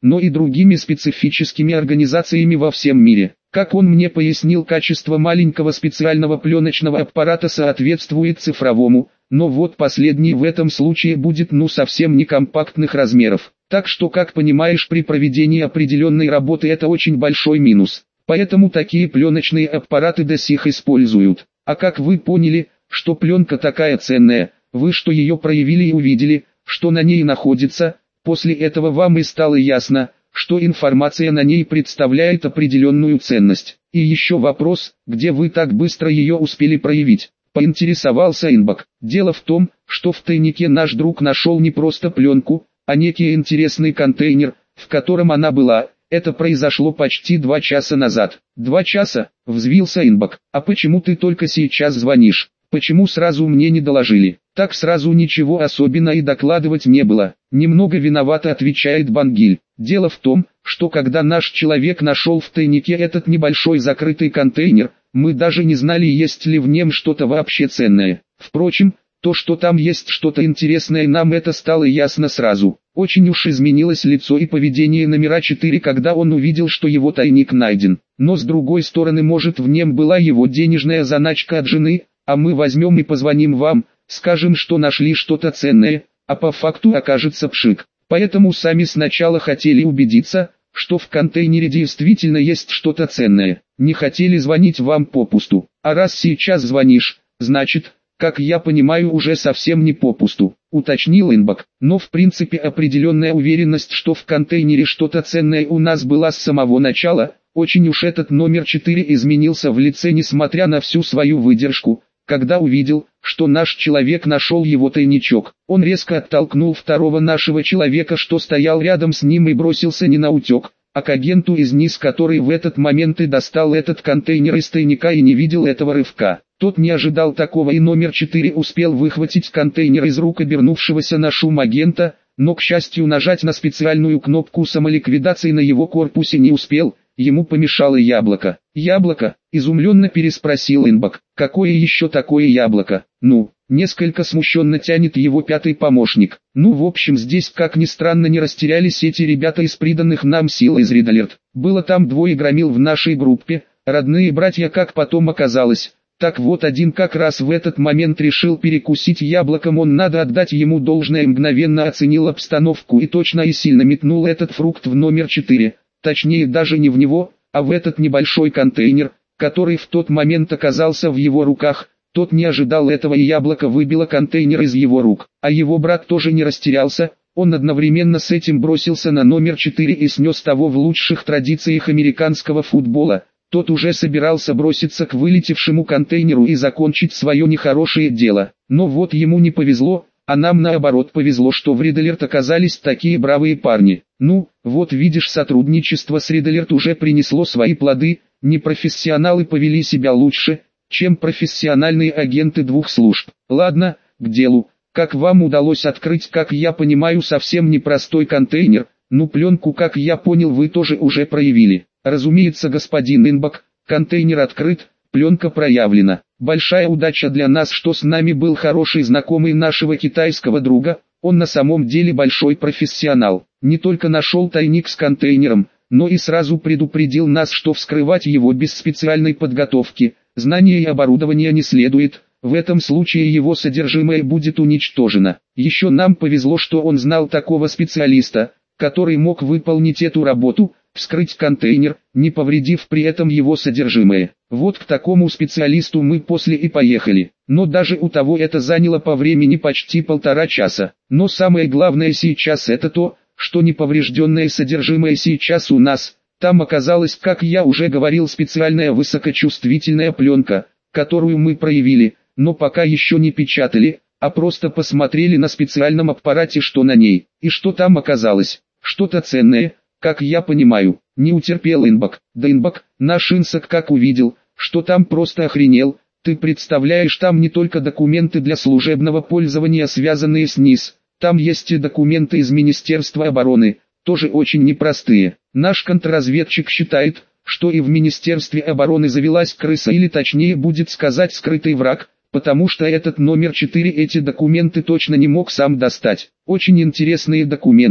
но и другими специфическими организациями во всем мире. Как он мне пояснил, качество маленького специального пленочного аппарата соответствует цифровому, но вот последний в этом случае будет ну совсем не компактных размеров. Так что, как понимаешь, при проведении определенной работы это очень большой минус. Поэтому такие пленочные аппараты до сих используют. А как вы поняли, что пленка такая ценная, вы что ее проявили и увидели, что на ней находится, после этого вам и стало ясно, что информация на ней представляет определенную ценность. И еще вопрос, где вы так быстро ее успели проявить? Поинтересовался Инбок. Дело в том, что в тайнике наш друг нашел не просто пленку, а некий интересный контейнер, в котором она была. Это произошло почти два часа назад. Два часа? Взвился Инбок. А почему ты только сейчас звонишь? Почему сразу мне не доложили? Так сразу ничего особенно и докладывать не было. Немного виновато отвечает Бангиль. Дело в том, что когда наш человек нашел в тайнике этот небольшой закрытый контейнер, мы даже не знали, есть ли в нем что-то вообще ценное. Впрочем, то, что там есть что-то интересное, нам это стало ясно сразу. Очень уж изменилось лицо и поведение номера четыре, когда он увидел, что его тайник найден. Но с другой стороны, может, в нем была его денежная заначка от жены, а мы возьмем и позвоним вам, скажем, что нашли что-то ценное, а по факту окажется пшик. Поэтому сами сначала хотели убедиться, что в контейнере действительно есть что-то ценное. Не хотели звонить вам попусту. А раз сейчас звонишь, значит, как я понимаю, уже совсем не попусту, уточнил Инбок. Но в принципе определенная уверенность, что в контейнере что-то ценное у нас была с самого начала. Очень уж этот номер четыре изменился в лице, несмотря на всю свою выдержку. Когда увидел, что наш человек нашел его тайничок, он резко оттолкнул второго нашего человека, что стоял рядом с ним, и бросился не на утек, а к агенту из НИС, который в этот момент и достал этот контейнер из тайника и не видел этого рывка. Тот не ожидал такого, и номер четыре успел выхватить контейнер из рук обернувшегося на шум агента, но, к счастью, нажать на специальную кнопку самоликвидации на его корпусе не успел. Ему помешало яблоко. «Яблоко?» – изумленно переспросил Инбок. «Какое еще такое яблоко?» «Ну?» – несколько смущенно тянет его пятый помощник. «Ну, в общем, здесь, как ни странно, не растерялись эти ребята из приданных нам сил из Red Alert. Было там двое громил в нашей группе, родные братья, как потом оказалось. Так вот, один как раз в этот момент решил перекусить яблоком, он, надо отдать ему должное, мгновенно оценил обстановку и точно и сильно метнул этот фрукт в номер четыре. Точнее, даже не в него, а в этот небольшой контейнер, который в тот момент оказался в его руках. Тот не ожидал этого, и яблоко выбило контейнер из его рук. А его брат тоже не растерялся, он одновременно с этим бросился на номер четыре и снес того в лучших традициях американского футбола. Тот уже собирался броситься к вылетевшему контейнеру и закончить свое нехорошее дело. Но вот ему не повезло. А нам наоборот повезло, что в Red Alert оказались такие бравые парни. Ну, вот видишь, сотрудничество с Red Alert уже принесло свои плоды. Непрофессионалы повели себя лучше, чем профессиональные агенты двух служб. Ладно, к делу. Как вам удалось открыть, как я понимаю, совсем непростой контейнер? Ну, пленку, как я понял, вы тоже уже проявили. Разумеется, господин Инбок, контейнер открыт, пленка проявлена. Большая удача для нас, что с нами был хороший знакомый нашего китайского друга. Он на самом деле большой профессионал. Не только нашел тайник с контейнером, но и сразу предупредил нас, что вскрывать его без специальной подготовки, знания и оборудования не следует. В этом случае его содержимое будет уничтожено. Еще нам повезло, что он знал такого специалиста, который мог выполнить эту работу, вскрыть контейнер, не повредив при этом его содержимое. Вот к такому специалисту мы после и поехали. Но даже у того это заняло по времени почти полтора часа. Но самое главное сейчас это то, что неповрежденное содержимое сейчас у нас. Там оказалась, как я уже говорил, специальная высокочувствительная пленка, которую мы проявили, но пока еще не печатали, а просто посмотрели на специальном аппарате, что на ней, и что там оказалось. Что-то ценное, как я понимаю. Не утерпел Инбок. Да Инбок, наш Инсак, как увидел, что там, просто охренел. Ты представляешь, там не только документы для служебного пользования, связанные с НИС, там есть и документы из Министерства обороны, тоже очень непростые. Наш контрразведчик считает, что и в Министерстве обороны завелась крыса, или точнее будет сказать скрытый враг, потому что этот номер четыре эти документы точно не мог сам достать. Очень интересные документы,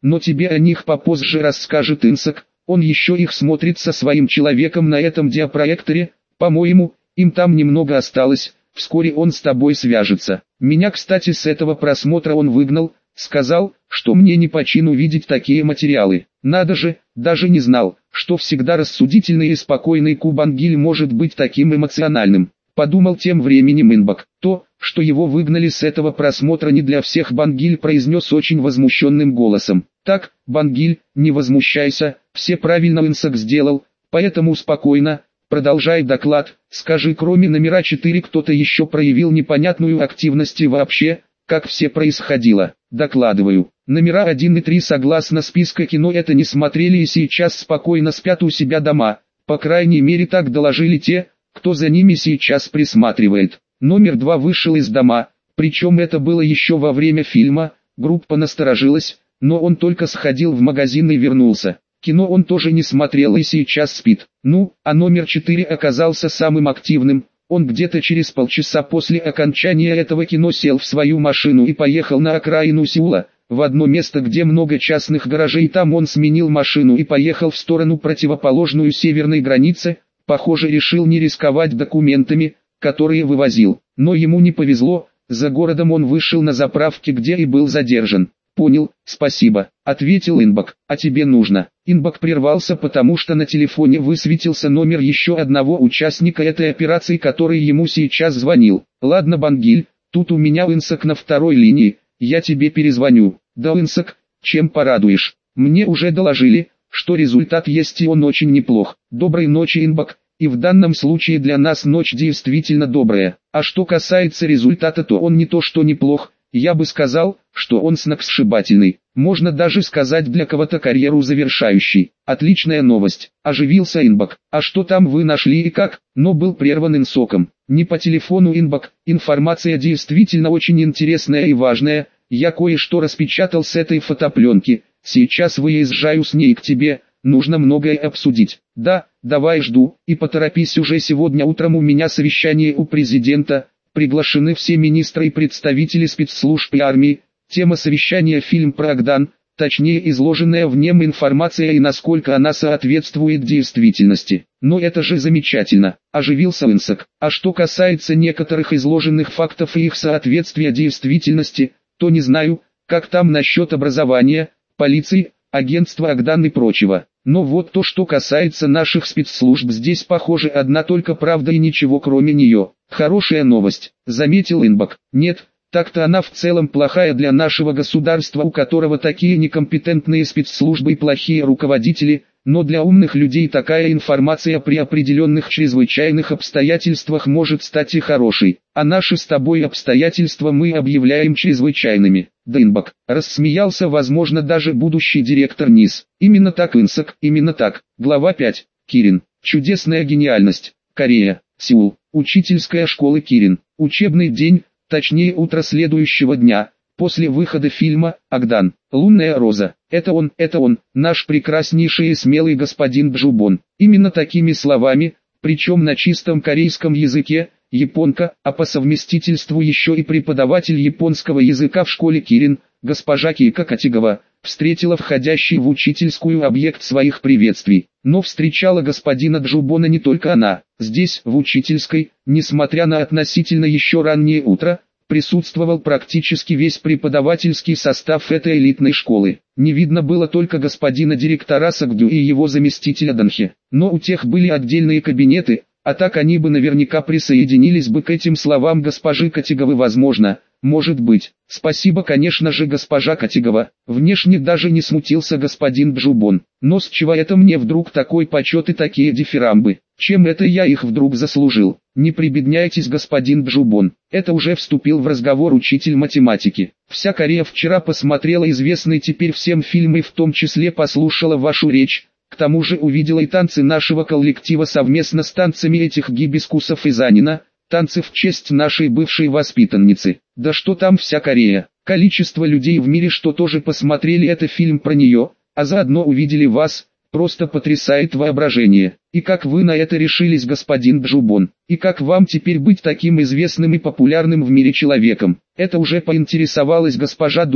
но тебе о них попозже расскажет Инсак, он еще их смотрит со своим человеком на этом диапроекторе, по-моему, им там немного осталось, вскоре он с тобой свяжется. Меня, кстати, с этого просмотра он выгнал, сказал, что мне не по чину видеть такие материалы. Надо же, даже не знал, что всегда рассудительный и спокойный Кубангиль может быть таким эмоциональным. Подумал тем временем Инбак. То, что его выгнали с этого просмотра не для всех, Бангиль произнес очень возмущенным голосом. Так, Бангиль, не возмущайся, все правильно Инсак сделал, поэтому спокойно, продолжай доклад, скажи, кроме номера четыре кто-то еще проявил непонятную активность и вообще, как все происходило. Докладываю. Номера один и три согласно списка кино это не смотрели и сейчас спокойно спят у себя дома, по крайней мере так доложили те, кто за ними сейчас присматривает. Номер два вышел из дома, причем это было еще во время фильма, группа насторожилась, но он только сходил в магазин и вернулся. Кино он тоже не смотрел и сейчас спит. Ну, а номер четыре оказался самым активным. Он где-то через полчаса после окончания этого кино сел в свою машину и поехал на окраину Сеула, в одно место, где много частных гаражей. Там он сменил машину и поехал в сторону противоположную северной границе, похоже решил не рисковать документами, которые вывозил. Но ему не повезло, за городом он вышел на заправке, где и был задержан. «Понял, спасибо», — ответил Инбак. «А тебе нужно?» Инбак прервался, потому что на телефоне высветился номер еще одного участника этой операции, который ему сейчас звонил. «Ладно, Бангиль, тут у меня Инсак на второй линии, я тебе перезвоню». «Да, Инсак, чем порадуешь? Мне уже доложили, что результат есть и он очень неплох. Доброй ночи, Инбак, и в данном случае для нас ночь действительно добрая. А что касается результата, то он не то что неплох, я бы сказал, что он сногсшибательный, можно даже сказать для кого-то карьеру завершающий. Отличная новость», — оживился Инбак. «А что там вы нашли и как?» Но был прерван Инсоком. «Не по телефону, Инбак, информация действительно очень интересная и важная, я кое-что распечатал с этой фотопленки, сейчас выезжаю с ней к тебе, нужно многое обсудить». «Да, давай жду, и поторопись, уже сегодня утром у меня совещание у президента». Приглашены все министры и представители спецслужб и армии. Тема совещания — фильм про Агдан, точнее изложенная в нем информация и насколько она соответствует действительности. «Но это же замечательно», — оживился Инсак. «А что касается некоторых изложенных фактов и их соответствия действительности, то не знаю, как там насчет образования, полиции, агентства Агдан и прочего. Но вот то, что касается наших спецслужб, здесь похоже одна только правда и ничего кроме нее». «Хорошая новость», — заметил Инбак. «Нет, так-то она в целом плохая для нашего государства, у которого такие некомпетентные спецслужбы и плохие руководители, но для умных людей такая информация при определенных чрезвычайных обстоятельствах может стать и хорошей. А наши с тобой обстоятельства мы объявляем чрезвычайными». «Да, Инбак», — рассмеялся, возможно, даже будущий директор НИС. «Именно так, Инсак, именно так». Глава пять. Кирин. Чудесная гениальность. Корея. Сеул. Учительская школа Кирин. Учебный день, точнее утро следующего дня, после выхода фильма «Агдан». «Лунная роза». Это он, это он, наш прекраснейший и смелый господин Джубон. Именно такими словами, причем на чистом корейском языке, японка, а по совместительству еще и преподаватель японского языка в школе Кирин, госпожа Кейко Катигава, встретила входящий в учительскую объект своих приветствий. Но встречала господина Джубона не только она. Здесь, в учительской, несмотря на относительно еще раннее утро, присутствовал практически весь преподавательский состав этой элитной школы. Не видно было только господина директора Сагдю и его заместителя Данхе. Но у тех были отдельные кабинеты, а так они бы наверняка присоединились бы к этим словам госпожи Катиговы. Возможно, может быть. «Спасибо, конечно же, госпожа Катигова». Внешне даже не смутился господин Джубон. «Но с чего это мне вдруг такой почет и такие дифирамбы? Чем это я их вдруг заслужил?» «Не прибедняйтесь, господин Джубон». Это уже вступил в разговор учитель математики. «Вся Корея вчера посмотрела известный теперь всем фильм и в том числе послушала вашу речь. К тому же увидела и танцы нашего коллектива совместно с танцами этих гибискусов и Занина, танцы в честь нашей бывшей воспитанницы. Да что там вся Корея, количество людей в мире, что тоже посмотрели этот фильм про нее, а заодно увидели вас, просто потрясает воображение. И как вы на это решились, господин Джубон? И как вам теперь быть таким известным и популярным в мире человеком?» Это уже поинтересовалась госпожа Дуна,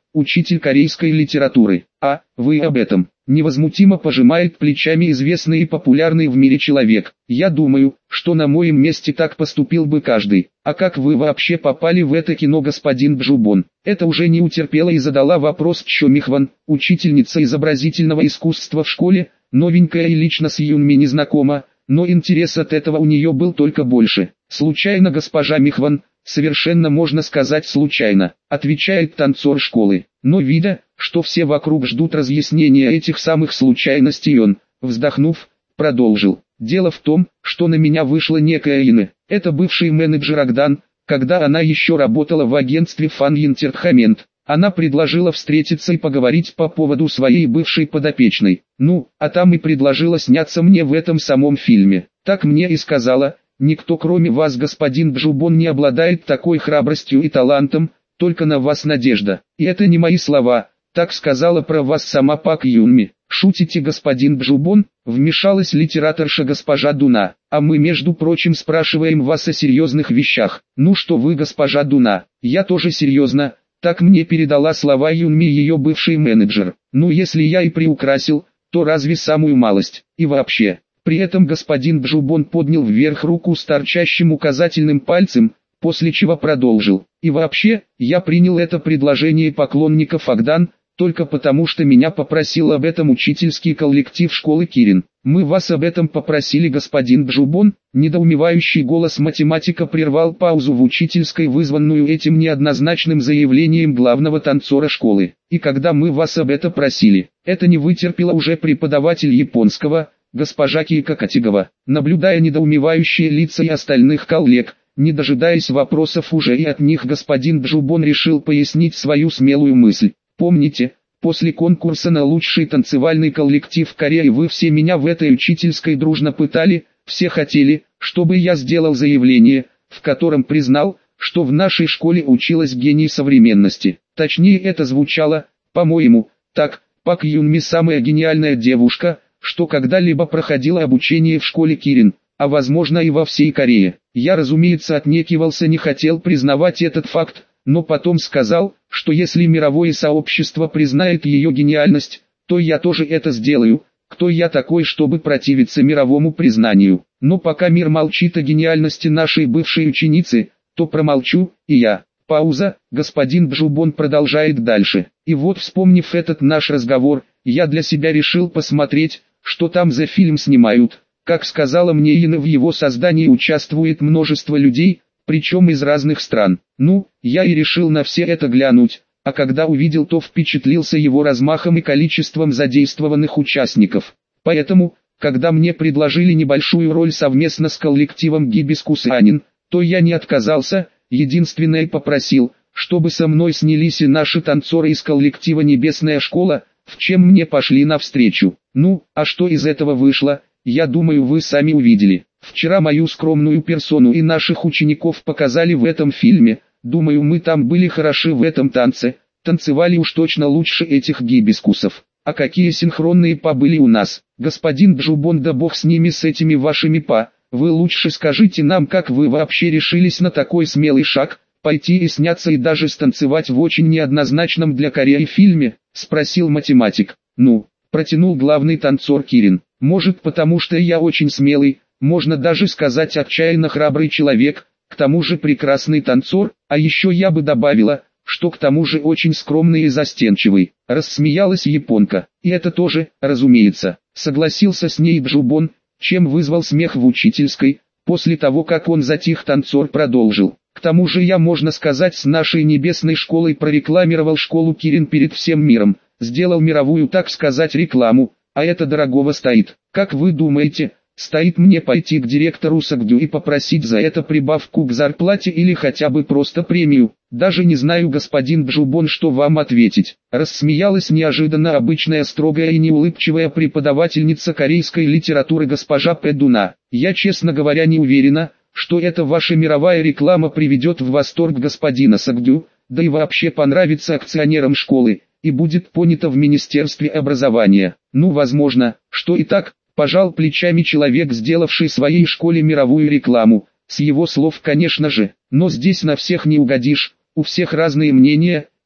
учитель корейской литературы. А, вы об этом. Невозмутимо пожимает плечами известный и популярный в мире человек. Я думаю, что на моем месте так поступил бы каждый. А как вы вообще попали в это кино, господин Бжубон? Это уже не утерпела и задала вопрос Чо Михван, учительница изобразительного искусства в школе, новенькая и лично с Юнми не знакома, но интерес от этого у нее был только больше. Случайно, госпожа Михван, совершенно можно сказать случайно, отвечает танцор школы. Но видя, что все вокруг ждут разъяснения этих самых случайностей, он, вздохнув, продолжил. Дело в том, что на меня вышла некая Ина. Это бывший менеджер Агдан, когда она еще работала в агентстве Fan Entertainment. Она предложила встретиться и поговорить по поводу своей бывшей подопечной. Ну, а там и предложила сняться мне в этом самом фильме. Так мне и сказала: никто кроме вас, господин Бжубон, не обладает такой храбростью и талантом, только на вас надежда. И это не мои слова, так сказала про вас сама Пак Юнми. Шутите, господин Бжубон? Вмешалась литераторша госпожа Дуна. А мы, между прочим, спрашиваем вас о серьезных вещах. Ну что вы, госпожа Дуна? Я тоже серьезно. Так мне передала слова Юнми ее бывший менеджер. Ну если я и приукрасил, то разве самую малость? И вообще. При этом господин Бжубон поднял вверх руку с торчащим указательным пальцем, после чего продолжил. И вообще, я принял это предложение поклонников Агдан, только потому что меня попросил об этом учительский коллектив школы Кирин. Мы вас об этом попросили, господин Бжубон? Недоумевающий голос математика прервал паузу в учительской, вызванную этим неоднозначным заявлением главного танцора школы. И когда мы вас об этом просили, это не вытерпела уже преподаватель японского, госпожа Кейка Катигова. Наблюдая недоумевающие лица и остальных коллег, не дожидаясь вопросов уже и от них, господин Бжубон решил пояснить свою смелую мысль. Помните, после конкурса на лучший танцевальный коллектив Кореи вы все меня в этой учительской дружно пытали, все хотели, чтобы я сделал заявление, в котором признал, что в нашей школе училась гений современности. Точнее, это звучало, по-моему, так: Пак Юнми самая гениальная девушка, что когда-либо проходила обучение в школе Кирин, а возможно и во всей Корее. Я, разумеется, отнекивался, не хотел признавать этот факт, но потом сказал, что если мировое сообщество признает ее гениальность, то я тоже это сделаю. Кто я такой, чтобы противиться мировому признанию? Но пока мир молчит о гениальности нашей бывшей ученицы, то промолчу и я. Пауза. Господин Бжубон продолжает дальше. И вот, вспомнив этот наш разговор, я для себя решил посмотреть, что там за фильм снимают. Как сказала мне Ина, в его создании участвует множество людей, причем из разных стран. Ну, я и решил на все это глянуть, а когда увидел, то впечатлился его размахом и количеством задействованных участников. Поэтому, когда мне предложили небольшую роль совместно с коллективом Гибискус и Анин, то я не отказался, единственное попросил, чтобы со мной снялись и наши танцоры из коллектива «Небесная школа», в чем мне пошли навстречу. Ну, а что из этого вышло, я думаю, вы сами увидели. Вчера мою скромную персону и наших учеников показали в этом фильме. Думаю, мы там были хороши в этом танце, танцевали уж точно лучше этих гибискусов. А какие синхронные па были у нас, господин Бжубон, да бог с ними, с этими вашими па. Вы лучше скажите нам, как вы вообще решились на такой смелый шаг, пойти и сняться и даже станцевать в очень неоднозначном для Кореи фильме, спросил математик. Ну, протянул главный танцор Кирин, может потому что я очень смелый, можно даже сказать отчаянно храбрый человек, к тому же прекрасный танцор, а еще я бы добавила, что к тому же очень скромный и застенчивый. Рассмеялась японка. И это тоже, разумеется, согласился с ней Бжубон, чем вызвал смех в учительской. После того, как он затих, танцор продолжил. К тому же я, можно сказать, с нашей небесной школой прорекламировал школу Кирин перед всем миром, сделал мировую, так сказать, рекламу, а это дорогого стоит. Как вы думаете, стоит мне пойти к директору Сагдю и попросить за это прибавку к зарплате или хотя бы просто премию? Даже не знаю, господин Бжубон, что вам ответить. Рассмеялась неожиданно обычная строгая и неулыбчивая преподавательница корейской литературы госпожа Пэдуна. Я, честно говоря, не уверена, что эта ваша мировая реклама приведет в восторг господина Сагдю, да и вообще понравится акционерам школы, и будет понята в Министерстве образования. Ну, возможно, что и так. Пожал плечами человек, сделавший своей школе мировую рекламу. С его слов, конечно же, но здесь на всех не угодишь, у всех разные мнения,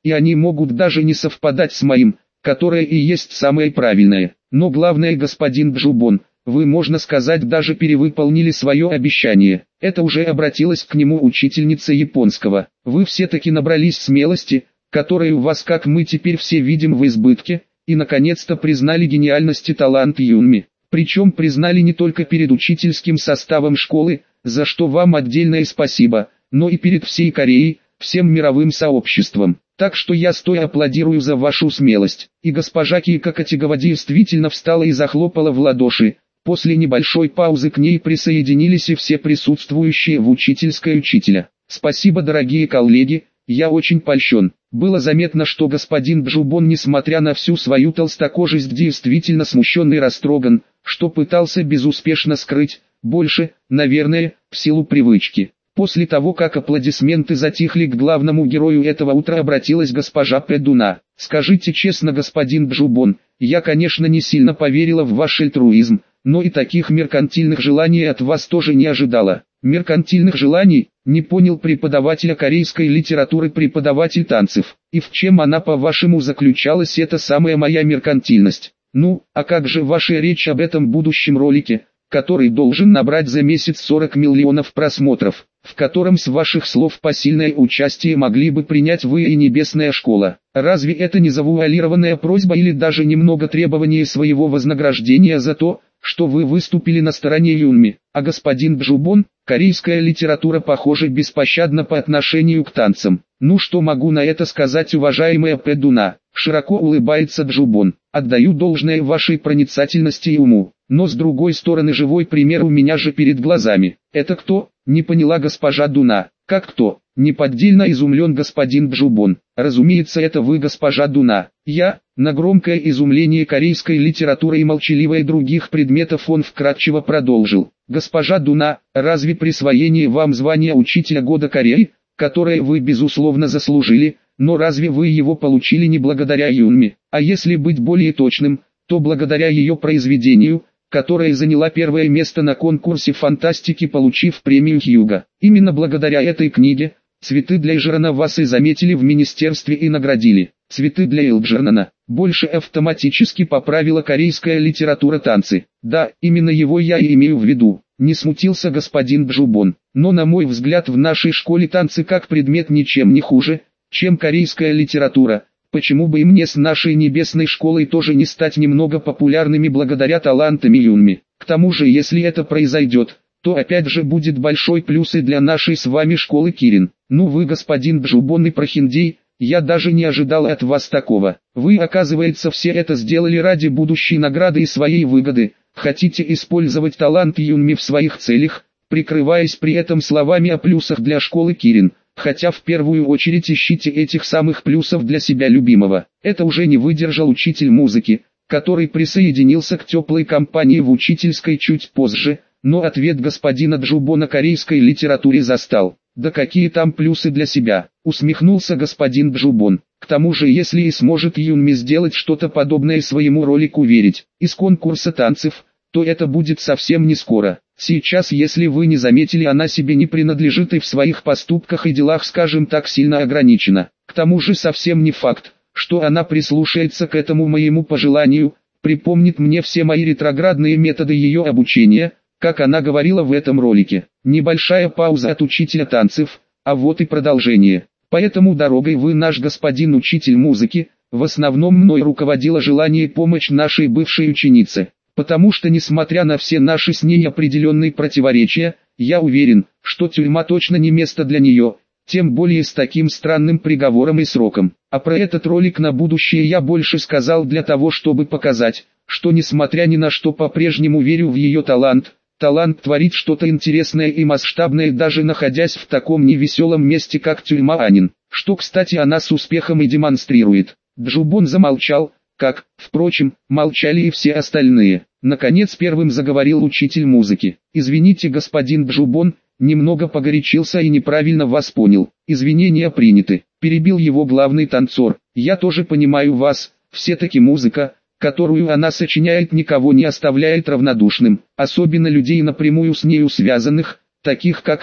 и они могут даже не совпадать с моим, которое и есть самое правильное. Но главное, господин Джубон, вы, можно сказать, даже перевыполнили свое обещание. Это уже обратилась к нему учительница японского. Вы все-таки набрались смелости, которой у вас, как мы теперь все видим, в избытке, и наконец-то признали гениальность и талант Юнми. Причем признали не только перед учительским составом школы, за что вам отдельное спасибо, но и перед всей Кореей, всем мировым сообществом. Так что я стоя аплодирую за вашу смелость. И госпожа Кика Катигава действительно встала и захлопала в ладоши. После небольшой паузы к ней присоединились и все присутствующие в учительской учителя. Спасибо, дорогие коллеги, я очень польщен. Было заметно, что господин Джубон, несмотря на всю свою толстокожесть, действительно смущен и растроган, что пытался безуспешно скрыть, больше, наверное, в силу привычки. После того, как аплодисменты затихли, к главному герою этого утра обратилась госпожа Пэдуна. «Скажите честно, господин Джубон, я, конечно, не сильно поверила в ваш альтруизм, но и таких меркантильных желаний от вас тоже не ожидала». «Меркантильных желаний?» — не понял преподавателя корейской литературы преподаватель танцев. «И в чем она, по-вашему, заключалась, эта самая моя меркантильность? Ну, а как же ваша речь об этом будущем ролике, который должен набрать за месяц сорок миллионов просмотров, в котором с ваших слов посильное участие могли бы принять вы и Небесная школа? Разве это не завуалированная просьба или даже немного требование своего вознаграждения за то, что вы выступили на стороне Юнми? А господин Джубон, корейская литература, похоже, беспощадна по отношению к танцам. Ну что могу на это сказать, уважаемая Пэдуна?» Широко улыбается Джубон. «Отдаю должное вашей проницательности и уму. Но с другой стороны, живой пример у меня же перед глазами. Это кто?» — не поняла госпожа Дуна. «Как кто?» — неподдельно изумлен господин Джубон. «Разумеется, это вы, госпожа Дуна». «Я?» — на громкое изумление корейской литературы и молчаливое других предметов он вкратчиво продолжил. «Госпожа Дуна, разве присвоение вам звания Учителя года Кореи, которое вы безусловно заслужили, но разве вы его получили не благодаря Юнми, а если быть более точным, то благодаря ее произведению, которая заняла первое место на конкурсе фантастики, получив премию Хьюга? Именно благодаря этой книге «Цветы для Элджернона» вас и заметили в министерстве и наградили». «Цветы для Элджернона» больше автоматически поправила корейская литература танцы. «Да, именно его я и имею в виду», — не смутился господин Джубон. «Но на мой взгляд, в нашей школе танцы как предмет ничем не хуже, чем корейская литература. Почему бы и мне с нашей Небесной школой тоже не стать немного популярными благодаря талантам Юнми? К тому же, если это произойдет, то опять же будет большой плюс и для нашей с вами школы Кирин. Ну вы, господин Джубон, и прохиндей, я даже не ожидал от вас такого. Вы, оказывается, все это сделали ради будущей награды и своей выгоды. Хотите использовать талант Юнми в своих целях, прикрываясь при этом словами о плюсах для школы Кирин. Хотя в первую очередь ищите этих самых плюсов для себя любимого». Это уже не выдержал учитель музыки, который присоединился к теплой компании в учительской чуть позже, но ответ господина Джубона корейской литературе застал. «Да какие там плюсы для себя?» — усмехнулся господин Джубон. «К тому же, если и сможет Юнми сделать что-то подобное своему ролику «Верить» из конкурса танцев, то это будет совсем не скоро. Сейчас, если вы не заметили, она себе не принадлежит и в своих поступках и делах, скажем так, сильно ограничена. К тому же совсем не факт, что она прислушается к этому моему пожеланию, припомнит мне все мои ретроградные методы ее обучения, как она говорила в этом ролике». Небольшая пауза от учителя танцев, а вот и продолжение. «Поэтому дорогой вы, наш господин учитель музыки, в основном мной руководило желание помочь нашей бывшей ученице. Потому что, несмотря на все наши с ней определенные противоречия, я уверен, что тюрьма точно не место для нее, тем более с таким странным приговором и сроком. А про этот ролик на будущее я больше сказал для того, чтобы показать, что несмотря ни на что по-прежнему верю в ее талант, талант творить что-то интересное и масштабное, даже находясь в таком невеселом месте, как тюрьма Анин, что, кстати, она с успехом и демонстрирует». Джубон замолчал, как, впрочем, молчали и все остальные. Наконец первым заговорил учитель музыки. «Извините, господин Джубон, немного погорячился и неправильно вас понял. Извинения приняты», — перебил его главный танцор. «Я тоже понимаю вас, все-таки музыка, которую она сочиняет, никого не оставляет равнодушным, особенно людей, напрямую с нею связанных, таких как вы.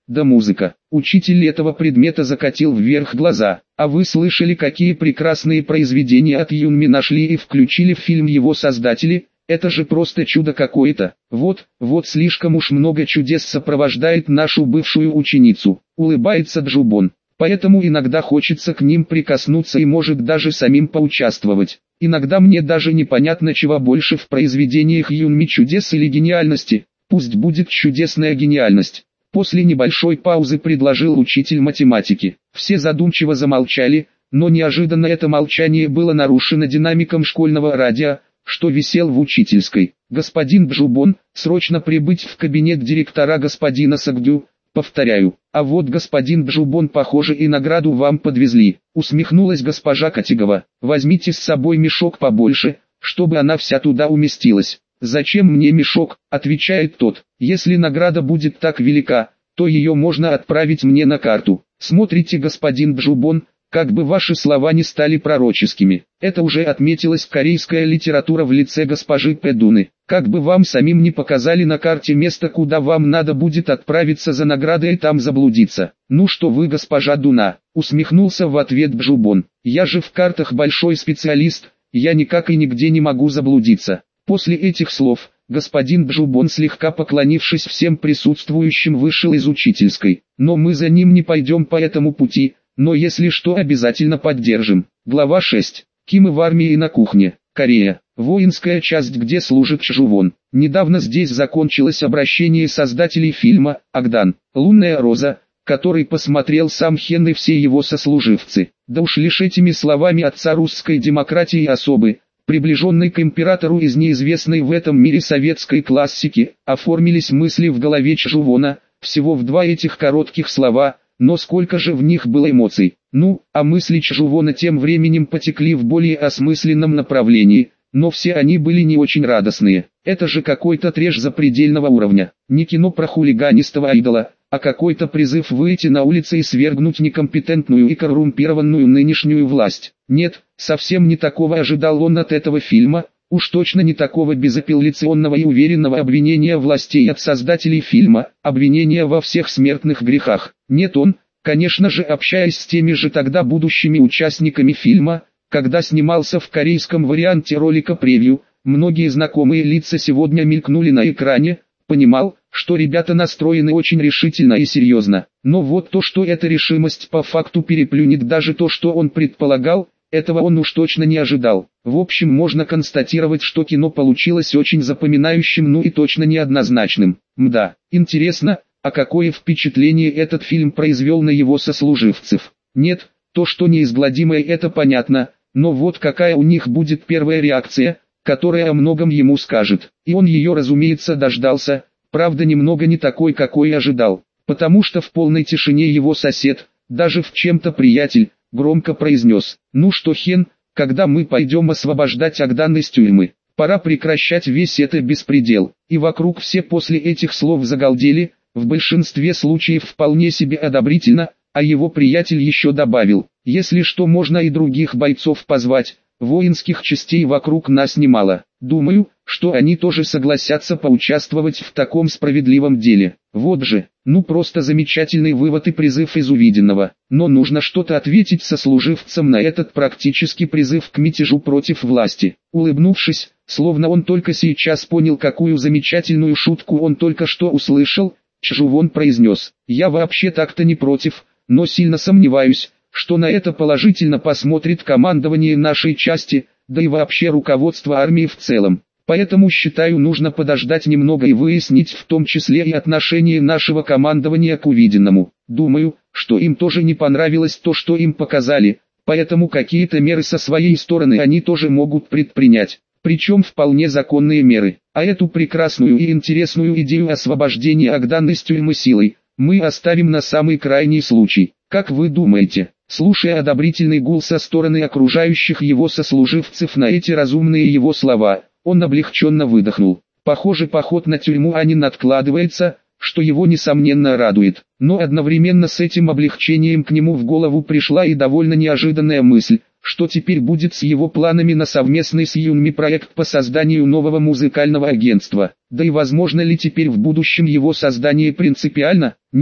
да музыка. Учитель этого предмета закатил вверх глаза. А вы слышали, какие прекрасные произведения от Юнми нашли и включили в фильм его создатели? Это же просто чудо какое-то. Вот, вот слишком уж много чудес сопровождает нашу бывшую ученицу. Улыбается Джубон. Поэтому иногда хочется к ним прикоснуться и может даже самим поучаствовать. Иногда мне даже непонятно, чего больше в произведениях Юнми, чудес или гениальности. Пусть будет чудесная гениальность. После небольшой паузы предложил учитель математики. Все задумчиво замолчали, но неожиданно это молчание было нарушено динамиком школьного радио, что висел в учительской. «Господин Джубон, срочно прибыть в кабинет директора господина Сагдю, повторяю. А вот господин Джубон, похоже, и награду вам подвезли», усмехнулась госпожа Катигова. «Возьмите с собой мешок побольше, чтобы она вся туда уместилась». «Зачем мне мешок?» – отвечает тот. «Если награда будет так велика, то ее можно отправить мне на карту». Смотрите, господин Джубон, как бы ваши слова не стали пророческими. Это уже отметилась корейская литература в лице госпожи Пэдуны. Как бы вам самим не показали на карте место, куда вам надо будет отправиться за наградой и там заблудиться. «Ну что вы, госпожа Дуна», — усмехнулся в ответ Джубон. «Я же в картах большой специалист, я никак и нигде не могу заблудиться». После этих слов, господин Джубон, слегка поклонившись всем присутствующим, вышел из учительской. Но мы за ним не пойдем по этому пути, но если что, обязательно поддержим. Глава шесть. Кимы в армии и на кухне. Корея. Воинская часть, где служит Чжувон. Недавно здесь закончилось обращение создателей фильма «Агдан. Лунная роза», который посмотрел сам Хен и все его сослуживцы. Да уж лишь этими словами отца русской демократии особы, приближенной к императору из неизвестной в этом мире советской классики, оформились мысли в голове Чжувона, всего в два этих коротких слова, но сколько же в них было эмоций. Ну, а мысли Чжувона тем временем потекли в более осмысленном направлении, но все они были не очень радостные. Это же какой-то трэш запредельного уровня, не кино про хулиганистого айдола, а какой-то призыв выйти на улицы и свергнуть некомпетентную и коррумпированную нынешнюю власть. Нет, совсем не такого ожидал он от этого фильма, уж точно не такого безапелляционного и уверенного обвинения властей от создателей фильма, обвинения во всех смертных грехах. Нет, он, конечно же, общаясь с теми же тогда будущими участниками фильма, когда снимался в корейском варианте ролика превью, многие знакомые лица сегодня мелькнули на экране, понимал, что ребята настроены очень решительно и серьезно. Но вот то, что эта решимость по факту переплюнет даже то, что он предполагал, этого он уж точно не ожидал. В общем, можно констатировать, что кино получилось очень запоминающим, ну и точно неоднозначным. Мда, интересно, а какое впечатление этот фильм произвел на его сослуживцев? Нет, то, что неизгладимое, это понятно, но вот какая у них будет первая реакция, которая о многом ему скажет. И он ее, разумеется, дождался, правда немного не такой, какой ожидал, потому что в полной тишине его сосед, даже в чем-то приятель, громко произнес: «Ну что, Хен, когда мы пойдем освобождать Агдан из тюрьмы? Пора прекращать весь это беспредел». И вокруг все после этих слов загалдели, в большинстве случаев вполне себе одобрительно, а его приятель еще добавил: «Если что, можно и других бойцов позвать, воинских частей вокруг нас немало. Думаю, что они тоже согласятся поучаствовать в таком справедливом деле». Вот же, ну просто замечательный вывод и призыв из увиденного. Но нужно что-то ответить сослуживцам на этот практически призыв к мятежу против власти. Улыбнувшись, словно он только сейчас понял, какую замечательную шутку он только что услышал, Чжувон произнес: «Я вообще так-то не против, но сильно сомневаюсь, что на это положительно посмотрит командование нашей части, да и вообще руководство армии в целом. Поэтому считаю, нужно подождать немного и выяснить в том числе и отношение нашего командования к увиденному. Думаю, что им тоже не понравилось то, что им показали, поэтому какие-то меры со своей стороны они тоже могут предпринять. Причем вполне законные меры. А эту прекрасную и интересную идею освобождения Агдан из тюрьмы силой мы оставим на самый крайний случай. Как вы думаете?» Слушая одобрительный гул со стороны окружающих его сослуживцев на эти разумные его слова, он облегченно выдохнул. Похоже, поход на тюрьму Анин откладывается, что его несомненно радует. Но одновременно с этим облегчением к нему в голову пришла и довольно неожиданная мысль, что теперь будет с его планами на совместный с Юнми проект по созданию нового музыкального агентства. Да и возможно ли теперь в будущем его создание принципиально? Нет,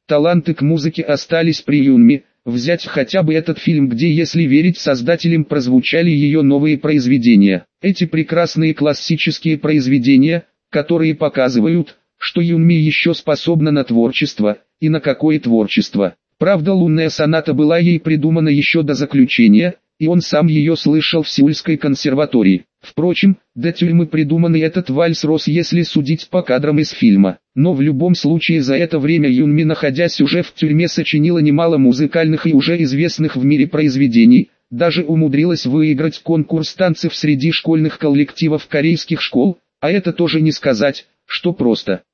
таланты к музыке остались при Юнми. Взять хотя бы этот фильм, где, если верить создателям, прозвучали ее новые произведения. Эти прекрасные классические произведения, которые показывают, что Юнми еще способна на творчество, и на какое творчество. Правда, лунная соната была ей придумана еще до заключения, и он сам ее слышал в Сеульской консерватории. Впрочем, до тюрьмы придуманный этот вальс рос, если судить по кадрам из фильма. Но в любом случае за это время Юнми, находясь уже в тюрьме, сочинила немало музыкальных и уже известных в мире произведений, даже умудрилась выиграть конкурс танцев среди школьных коллективов корейских школ, а это тоже не сказать, что просто.